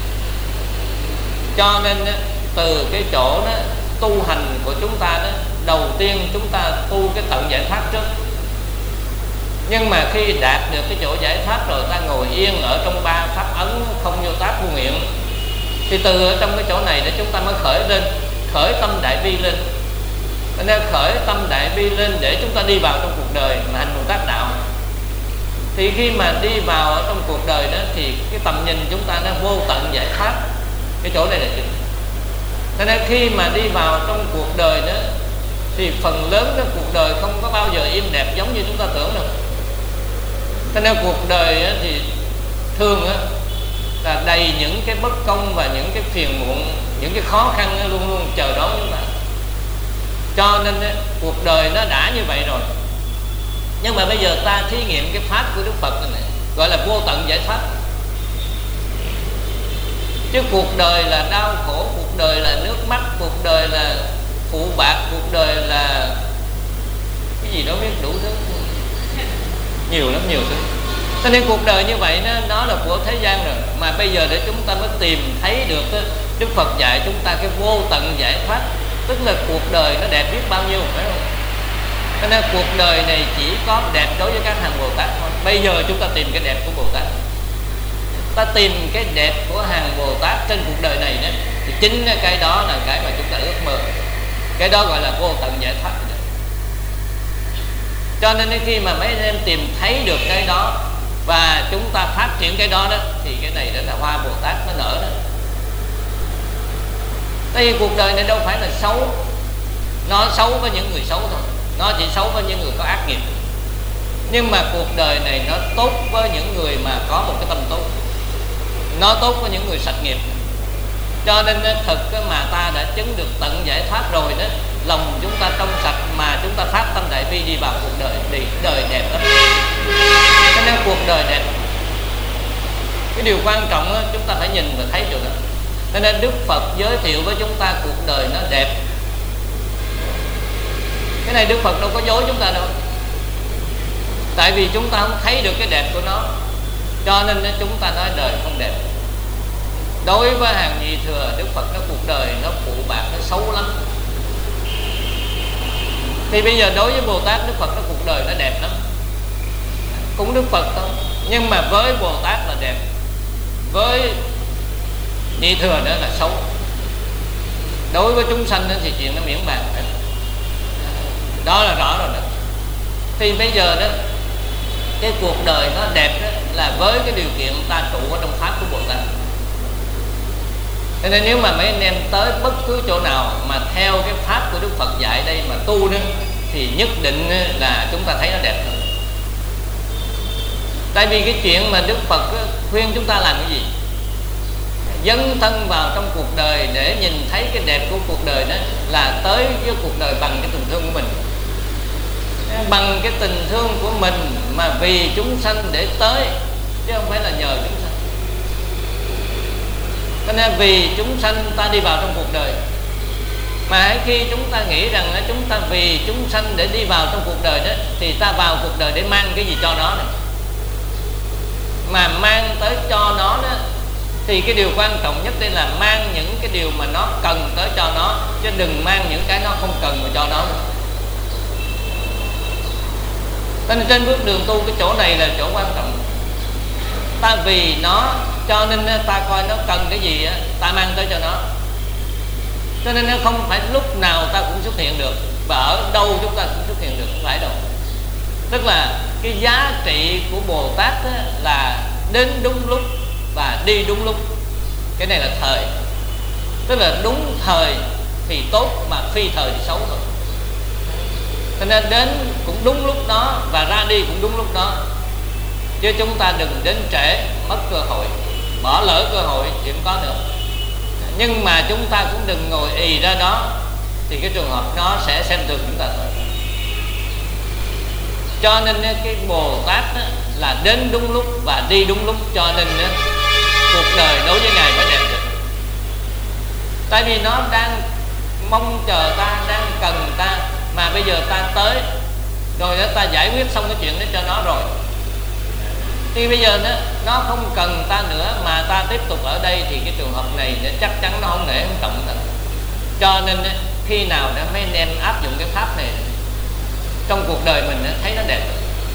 Cho nên đó, từ cái chỗ đó tu hành của chúng ta đó, đầu tiên chúng ta tu cái tận giải thoát trước. Nhưng mà khi đạt được cái chỗ giải thoát rồi, ta ngồi yên ở trong ba pháp ấn không vô tác vô nguyện, thì từ ở trong cái chỗ này để chúng ta mới khởi lên, khởi tâm đại bi lên. Nên khởi tâm đại bi lên để chúng ta đi vào trong cuộc đời mà hành Bồ Tát đạo. Thì khi mà đi vào ở trong cuộc đời đó thì cái tầm nhìn chúng ta nó vô tận giải thoát. Cái chỗ này là chính. Nên khi mà đi vào trong cuộc đời đó thì phần lớn cái cuộc đời không có bao giờ im đẹp giống như chúng ta tưởng đâu. Cho nên cuộc đời thì thường là đầy những cái bất công và những cái phiền muộn, những cái khó khăn luôn luôn chờ đón chúng ta. Cho nên cuộc đời nó đã như vậy rồi. Nhưng mà bây giờ ta thí nghiệm cái pháp của Đức Phật này, gọi là vô tận giải thoát. Chứ cuộc đời là đau khổ, cuộc đời là nước mắt, cuộc đời là phụ bạc, cuộc đời là cái gì đó biết đủ thứ, nhiều lắm, nhiều thứ. Cho nên cuộc đời như vậy nó, nó là của thế gian rồi. Mà bây giờ để chúng ta mới tìm thấy được đó, Đức Phật dạy chúng ta cái vô tận giải thoát. Tức là cuộc đời nó đẹp biết bao nhiêu, phải không? Cho nên cuộc đời này chỉ có đẹp đối với các hàng Bồ Tát thôi. Bây giờ chúng ta tìm cái đẹp của Bồ Tát. Ta tìm cái đẹp của hàng Bồ Tát trên cuộc đời này đó, thì chính cái đó là cái mà chúng ta ước mơ. Cái đó gọi là vô tận giải thoát. Cho nên khi mà mấy anh em tìm thấy được cái đó và chúng ta phát triển cái đó đó, thì cái này đó là hoa Bồ Tát nó nở đó. Tại vì cuộc đời này đâu phải là xấu. Nó xấu với những người xấu thôi, nó chỉ xấu với những người có ác nghiệp. Nhưng mà cuộc đời này nó tốt với những người mà có một cái tâm tốt, nó tốt với những người sạch nghiệp. Cho nên thực mà ta đã chứng được tận giải thoát rồi đó, lòng chúng ta trong sạch mà chúng ta phát tâm đại bi đi vào cuộc đời, thì đời đẹp lắm. Cho nên cuộc đời đẹp, cái điều quan trọng đó, chúng ta phải nhìn và thấy được đó. Cho nên Đức Phật giới thiệu với chúng ta cuộc đời nó đẹp. Cái này Đức Phật đâu có dối chúng ta đâu. Tại vì chúng ta không thấy được cái đẹp của nó, cho nên chúng ta nói đời không đẹp. Đối với hàng nhị thừa, Đức Phật nói cuộc đời nó phụ bạc, nó xấu lắm. Thì bây giờ đối với Bồ Tát, Đức Phật nói cuộc đời nó đẹp lắm. Cũng Đức Phật thôi, nhưng mà với Bồ Tát là đẹp, với nhị thừa nữa là xấu. Đối với chúng sanh thì chuyện nó miễn bàn, đó là rõ rồi đó. Thì bây giờ đó, cái cuộc đời nó đẹp đó là với cái điều kiện ta trụ ở trong pháp của Bồ Tát. Cho nên nếu mà mấy anh em tới bất cứ chỗ nào mà theo cái pháp của Đức Phật dạy đây mà tu đó, thì nhất định là chúng ta thấy nó đẹp hơn. Tại vì cái chuyện mà Đức Phật khuyên chúng ta làm cái gì? Dấn thân vào trong cuộc đời để nhìn thấy cái đẹp của cuộc đời đó, là tới với cuộc đời bằng cái tình thương của mình. Bằng cái tình thương của mình mà vì chúng sanh để tới, chứ không phải là nhờ chúng sanh. Cho nên vì chúng sanh ta đi vào trong cuộc đời. Mà khi chúng ta nghĩ rằng chúng ta vì chúng sanh để đi vào trong cuộc đời đó, thì ta vào cuộc đời để mang cái gì cho nó này. Mà mang tới cho nó đó, thì cái điều quan trọng nhất đây là mang những cái điều mà nó cần tới cho nó, chứ đừng mang những cái nó không cần mà cho nó. Cho nên trên bước đường tu cái chỗ này là chỗ quan trọng. Ta vì nó cho nên ta coi nó cần cái gì á, ta mang tới cho nó. Cho nên nó không phải lúc nào ta cũng xuất hiện được, và ở đâu chúng ta cũng xuất hiện được, không phải đâu. Tức là cái giá trị của Bồ Tát á, là đến đúng lúc và đi đúng lúc. Cái này là thời. Tức là đúng thời thì tốt, mà phi thời thì xấu thôi. Cho nên đến cũng đúng lúc đó và ra đi cũng đúng lúc đó. Chứ chúng ta đừng đến trễ, mất cơ hội, bỏ lỡ cơ hội thì không có nữa. Nhưng mà chúng ta cũng đừng ngồi ì ra đó, thì cái trường hợp nó sẽ xem thường chúng ta thôi. Cho nên cái Bồ Tát là đến đúng lúc và đi đúng lúc. Cho nên cuộc đời đối với Ngài phải đẹp được. Tại vì nó đang mong chờ ta, đang cần ta, mà bây giờ ta tới rồi đó, ta giải quyết xong cái chuyện đó cho nó rồi, thì bây giờ nó, nó không cần ta nữa mà ta tiếp tục ở đây, thì cái trường hợp này chắc chắn nó không nể không trọng nữa. Cho nên khi nào đó mấy anh em áp dụng cái pháp này trong cuộc đời mình thấy nó đẹp.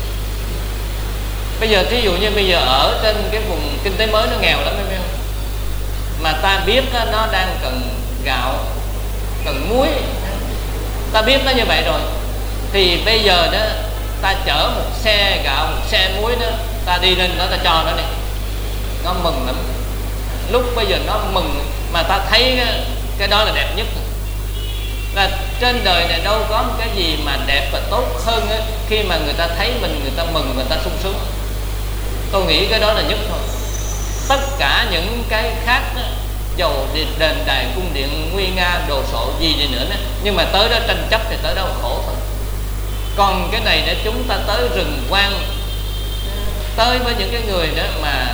Bây giờ thí dụ như bây giờ ở trên cái vùng kinh tế mới nó nghèo lắm, thấy không? Mà ta biết nó đang cần gạo, cần muối, ta biết nó như vậy rồi, thì bây giờ đó ta chở một xe gạo, một xe muối đó, ta đi lên đó ta cho nó đi, nó mừng lắm. Lúc bây giờ nó mừng mà ta thấy cái đó là đẹp nhất. Là trên đời này đâu có một cái gì mà đẹp và tốt hơn ấy, khi mà người ta thấy mình, người ta mừng, người ta sung sướng. Tôi nghĩ cái đó là nhất thôi. Tất cả những cái khác đó, dầu đền đài cung điện nguy nga đồ sộ gì đi nữa đó, nhưng mà tới đó tranh chấp thì tới đó khổ thôi. Còn cái này để chúng ta tới rừng quang, tới với những cái người đó mà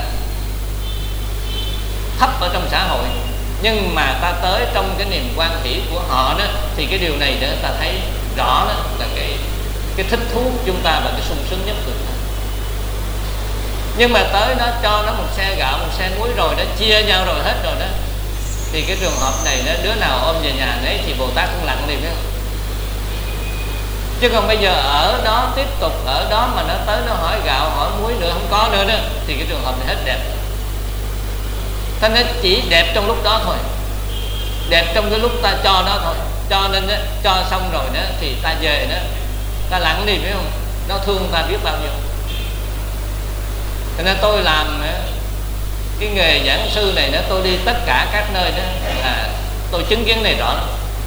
thấp ở trong xã hội, nhưng mà ta tới trong cái niềm quan hỷ của họ đó, thì cái điều này đó ta thấy rõ đó là cái cái thích thú của chúng ta và cái sung sướng nhất của chúng ta. Nhưng mà tới nó cho nó một xe gạo, một xe muối rồi đó, chia nhau rồi hết rồi đó, thì cái trường hợp này đó, đứa nào ôm về nhà đấy thì Bồ Tát cũng lặng đi, phải không? Chứ còn bây giờ ở đó, tiếp tục ở đó mà nó tới nó hỏi gạo, hỏi muối nữa, không có nữa đó, thì cái trường hợp này hết đẹp. Thế nên chỉ đẹp trong lúc đó thôi, đẹp trong cái lúc ta cho nó thôi. Cho nên đó, cho xong rồi đó thì ta về đó, ta lặng đi, phải không? Nó thương ta biết bao nhiêu. Cho nên tôi làm cái nghề giảng sư này đó, tôi đi tất cả các nơi đó là tôi chứng kiến này rõ lắm.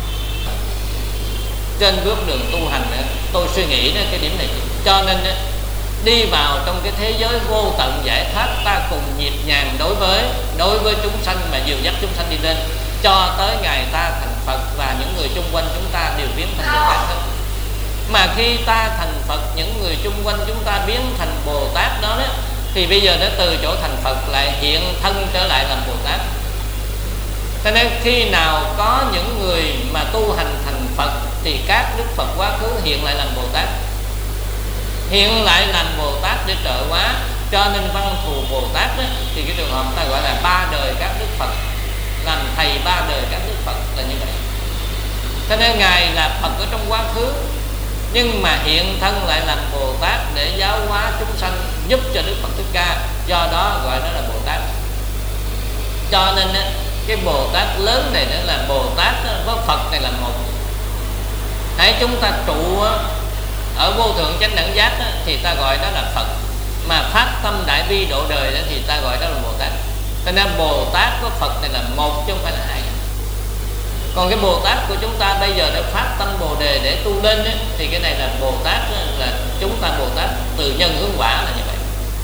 Trên bước đường tu hành đó, tôi suy nghĩ đó, cái điểm này. Cho nên đó, đi vào trong cái thế giới vô tận giải thoát, ta cùng nhịp nhàng đối với đối với chúng sanh, mà dìu dắt chúng sanh đi lên cho tới ngày ta thành Phật, và những người chung quanh chúng ta đều biến thành Bồ Tát hết. Mà khi ta thành Phật, những người chung quanh chúng ta biến thành Bồ Tát đó, đó thì bây giờ nó từ chỗ thành Phật lại hiện thân trở lại làm Bồ Tát. Cho nên khi nào có những người mà tu hành thành Phật thì các Đức Phật quá khứ hiện lại làm Bồ Tát, hiện lại làm Bồ Tát để trợ hóa. Cho nên văn thù Bồ Tát đó, thì cái trường hợp ta gọi là ba đời các Đức Phật, làm thầy ba đời các Đức Phật là như vậy. Cho nên Ngài là Phật ở trong quá khứ, nhưng mà hiện thân lại làm Bồ Tát để giáo hóa chúng sanh, giúp cho Đức Phật Thích Ca. Do đó gọi nó là Bồ Tát. Cho nên cái Bồ Tát lớn này nữa là Bồ Tát với Phật này là một. Hãy chúng ta trụ ở vô thượng chánh đẳng giác thì ta gọi đó là Phật, mà phát tâm đại bi độ đời thì ta gọi đó là Bồ Tát. Cho nên Bồ Tát với Phật này là một chứ không phải là hai. Còn cái Bồ Tát của chúng ta bây giờ đã phát tâm Bồ Đề để tu lên ấy, thì cái này là Bồ Tát, là chúng ta Bồ Tát từ nhân hướng quả là như vậy.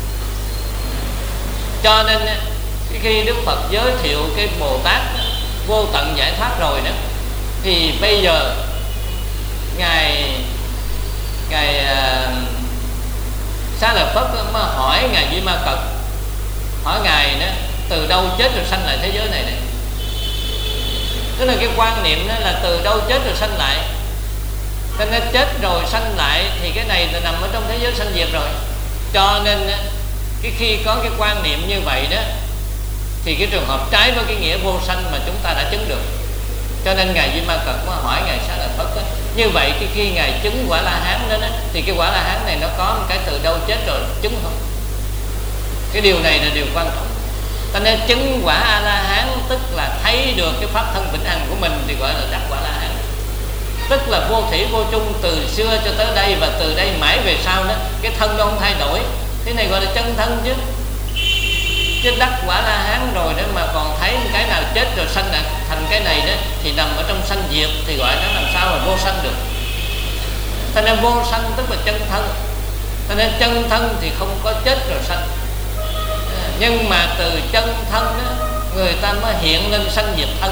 Cho nên khi Đức Phật giới thiệu cái Bồ Tát vô tận giải thoát rồi đó, thì bây giờ Ngài Ngài uh, Xá Lợi Phất mới hỏi Ngài Duy Ma Cật, hỏi Ngài đó, từ đâu chết rồi sanh lại thế giới này này. Tức là cái quan niệm đó là từ đâu chết rồi sanh lại. Cho nên chết rồi sanh lại thì cái này là nằm ở trong thế giới sanh diệt rồi. Cho nên cái khi có cái quan niệm như vậy đó, thì cái trường hợp trái với cái nghĩa vô sanh mà chúng ta đã chứng được. Cho nên ngài Di Ma Cật mới hỏi ngài Xá Lợi Phất đó, như vậy cái khi ngài chứng quả La Hán đó, đó thì cái quả La Hán này nó có một cái từ đâu chết rồi chứng không? Cái điều này là điều quan trọng. Cho nên chứng quả A La Hán tức là thấy được cái pháp thân vĩnh hằng của mình thì gọi là đắc quả La Hán. Tức là vô thủy vô chung từ xưa cho tới đây, và từ đây mãi về sau đó cái thân nó không thay đổi. Thế này gọi là chân thân chứ. Chứ đắc quả La Hán rồi đó mà còn thấy cái nào chết rồi sanh là thành cái này đó thì nằm ở trong sanh diệt, thì gọi nó làm sao mà vô sanh được. Cho nên vô sanh tức là chân thân. Cho nên chân thân thì không có chết rồi sanh. Nhưng mà từ chân thân đó, người ta mới hiện lên sanh diệt thân.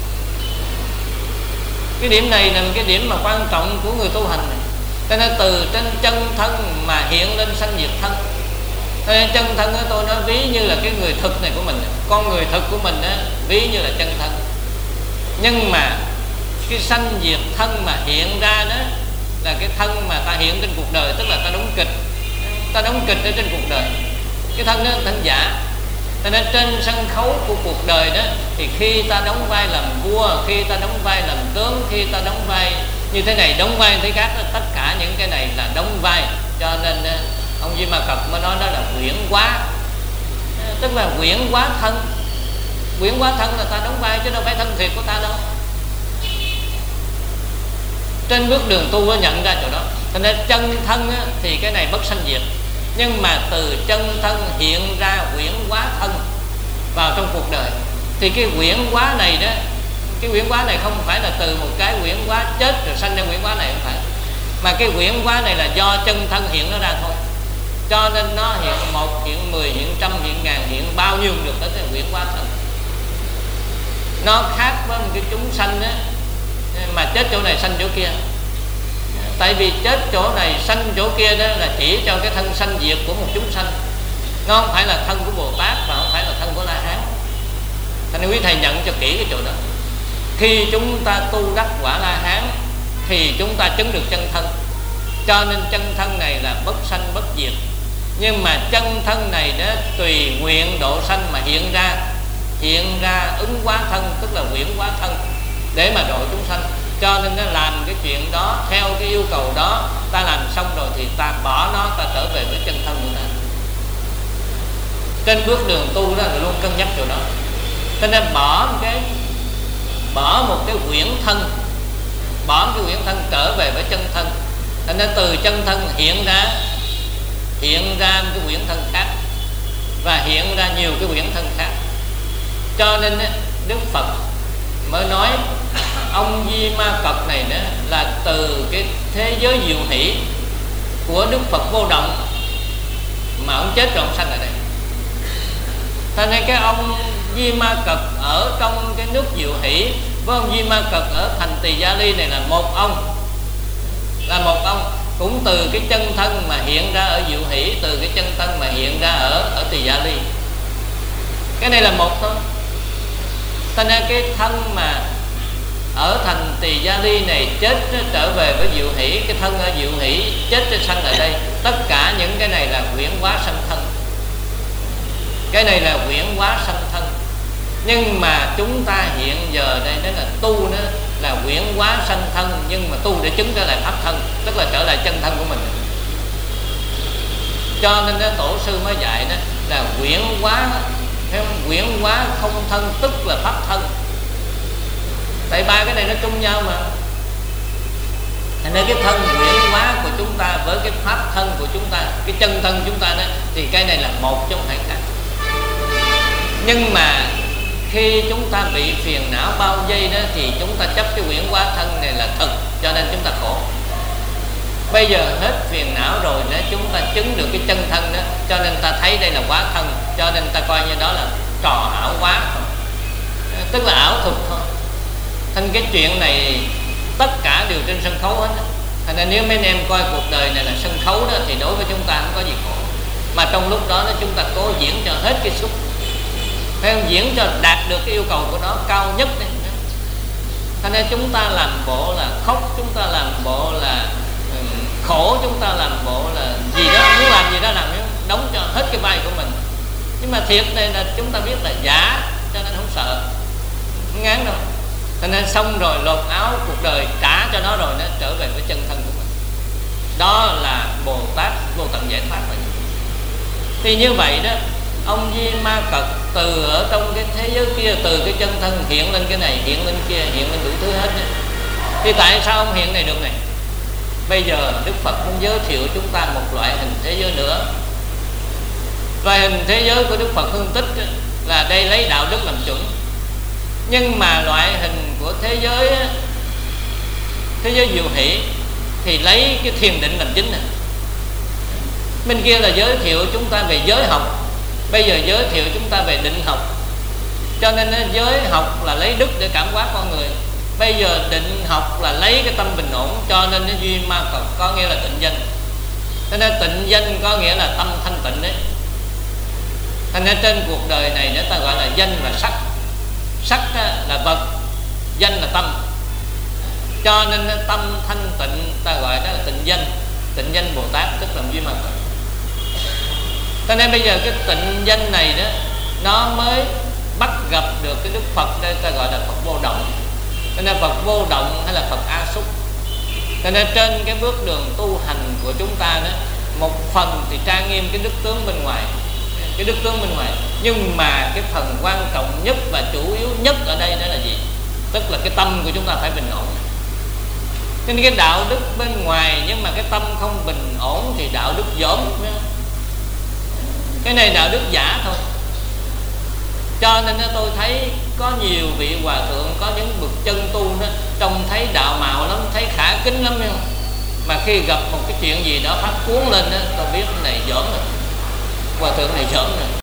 Cái điểm này là cái điểm mà quan trọng của người tu hành này. Cho nên từ trên chân thân mà hiện lên sanh diệt thân. Cho nên chân thân đó, tôi nói ví như là cái người thực này của mình, con người thực của mình đó, ví như là chân thân. Nhưng mà cái sanh diệt thân mà hiện ra đó là cái thân mà ta hiện trên cuộc đời, tức là ta đóng kịch. Ta đóng kịch ở trên cuộc đời. Cái thân đó là thân giả. Cho nên trên sân khấu của cuộc đời đó thì khi ta đóng vai làm vua, khi ta đóng vai làm tướng, khi ta đóng vai như thế này, đóng vai thế khác đó, tất cả những cái này là đóng vai. Cho nên ông Di Ma Cật mới nói đó là quyển hóa, tức là quyển hóa thân. Quyển hóa thân là ta đóng vai chứ đâu phải thân thiệt của ta đâu. Trên bước đường tu có nhận ra chỗ đó. Cho nên chân thân thì cái này bất sanh diệt, nhưng mà từ chân thân hiện ra quyển hóa thân vào trong cuộc đời. Thì cái quyển hóa này đó, cái quyển hóa này không phải là từ một cái quyển hóa chết rồi sanh ra quyển hóa này, không phải. Mà cái quyển hóa này là do chân thân hiện nó ra thôi. Cho nên nó hiện một, hiện mười, hiện trăm, hiện ngàn, hiện bao nhiêu được tới cái quyển hóa thân. Nó khác với một cái chúng sanh đó, mà chết chỗ này sanh chỗ kia. Tại vì chết chỗ này sanh chỗ kia đó là chỉ cho cái thân sanh diệt của một chúng sanh. Nó không phải là thân của Bồ Tát và không phải là thân của La Hán. Thành nên quý thầy nhận cho kỹ cái chỗ đó. Khi chúng ta tu đắc quả La Hán thì chúng ta chứng được chân thân. Cho nên chân thân này là bất sanh bất diệt. Nhưng mà chân thân này đó tùy nguyện độ sanh mà hiện ra. Hiện ra ứng hóa thân, tức là quyển hóa thân để mà độ chúng sanh. Cho nên nó làm cái chuyện đó theo cái yêu cầu đó. Ta làm xong rồi thì ta bỏ nó, ta trở về với chân thân của ta. Trên bước đường tu đó là luôn cân nhắc chỗ đó. Cho nên bỏ một cái Bỏ một cái quyển thân, bỏ một cái quyển thân trở về với chân thân. Cho nên từ chân thân hiện ra Hiện ra một cái quyển thân khác, và hiện ra nhiều cái quyển thân khác. Cho nên Đức Phật mới nói ông Di Ma Cật này đó là từ cái thế giới diệu hỷ của Đức Phật Vô Động mà ông chết rồi ông sanh ở đây. Thành nên cái ông Di Ma Cật ở trong cái nước diệu hỷ với ông Di Ma Cật ở thành Tỳ Gia Ly này là một ông, là một ông cũng từ cái chân thân mà hiện ra ở diệu hỷ, từ cái chân thân mà hiện ra ở ở Tỳ Gia Ly. Cái này là một thôi. Thành ra cái thân mà ở thành Tỳ Gia Ly này chết trở về với diệu hỷ, cái thân ở diệu hỷ chết sanh ở đây. Tất cả những cái này là quyển hóa sanh thân. Cái này là quyển hóa sanh thân. Nhưng mà chúng ta hiện giờ đây đó là tu đó là quyển hóa sanh thân, nhưng mà tu để chứng trở lại pháp thân, tức là trở lại chân thân của mình. Cho nên đó, tổ sư mới dạy đó là quyển hóa, quyển hóa không thân tức là pháp thân. Tại ba cái này nó chung nhau mà. Thành nên cái thân quyển hóa của chúng ta với cái pháp thân của chúng ta, cái chân thân chúng ta đó, thì cái này là một chứ không phải khác. Nhưng mà khi chúng ta bị phiền não bao vây đó thì chúng ta chấp cái quyển hóa thân này là thật, cho nên chúng ta khổ. Bây giờ hết phiền não rồi đó, chúng ta chứng được cái chân thân đó, cho nên ta thấy đây là hóa thân, cho nên ta coi như đó là trò ảo hóa thôi, tức là ảo thuật thôi. Thành cái chuyện này tất cả đều trên sân khấu hết đó. Thành ra nếu mấy anh em coi cuộc đời này là sân khấu đó thì đối với chúng ta không có gì khổ. Mà trong lúc đó, đó chúng ta cố diễn cho hết cái xúc, phải không? Diễn cho đạt được cái yêu cầu của nó cao nhất này. Thành ra chúng ta làm bộ là khóc, chúng ta làm bộ là um, khổ, chúng ta làm bộ là gì đó, muốn làm gì đó làm, đóng cho hết cái vai của mình. Nhưng mà thiệt này là chúng ta biết là giả, cho nên không sợ, không ngán đâu. Cho nên xong rồi lột áo cuộc đời trả cho nó rồi, nó trở về với chân thân của mình. Đó là Bồ Tát vô tận giải thoát rồi. Thì như vậy đó, ông Di Ma Cật từ ở trong cái thế giới kia, từ cái chân thân hiện lên cái này, hiện lên kia, hiện lên đủ thứ hết đó. Thì tại sao ông hiện này được này? Bây giờ Đức Phật muốn giới thiệu chúng ta một loại hình thế giới nữa. Loại hình thế giới của Đức Phật Hương Tích là đây lấy đạo đức làm chuẩn. Nhưng mà loại hình của thế giới, thế giới diệu hỷ, thì lấy cái thiền định làm chính này. Bên kia là giới thiệu chúng ta về giới học, bây giờ giới thiệu chúng ta về định học. Cho nên giới học là lấy đức để cảm hóa con người, bây giờ định học là lấy cái tâm bình ổn. Cho nên nó duy ma Phật có nghĩa là tịnh danh. Cho nên tịnh danh có nghĩa là tâm thanh tịnh đấy. Thành ra trên cuộc đời này người ta gọi là danh và sắc. Sắc là vật, danh là tâm. Cho nên tâm thanh tịnh ta gọi đó là tịnh danh. Tịnh danh Bồ Tát tức là duy ma Phật. Cho nên bây giờ cái tịnh danh này đó, nó mới bắt gặp được cái Đức Phật đây ta gọi là Phật vô động. Cho nên Phật vô động hay là Phật A Xúc. Cho nên trên cái bước đường tu hành của chúng ta đó, một phần thì trang nghiêm cái đức tướng bên ngoài, cái đức tướng bên ngoài, nhưng mà cái phần quan trọng nhất và chủ yếu nhất ở đây đó là gì? Tức là cái tâm của chúng ta phải bình ổn. Cho nên cái đạo đức bên ngoài nhưng mà cái tâm không bình ổn thì đạo đức dỗm. Cái này đạo đức giả thôi. Cho nên tôi thấy có nhiều vị hòa thượng, có những bậc chân tu đó, trông thấy đạo mạo lắm, thấy khả kính lắm, mà khi gặp một cái chuyện gì đó phát cuốn lên đó, tôi biết cái này dởm rồi, hòa thượng này dởm rồi.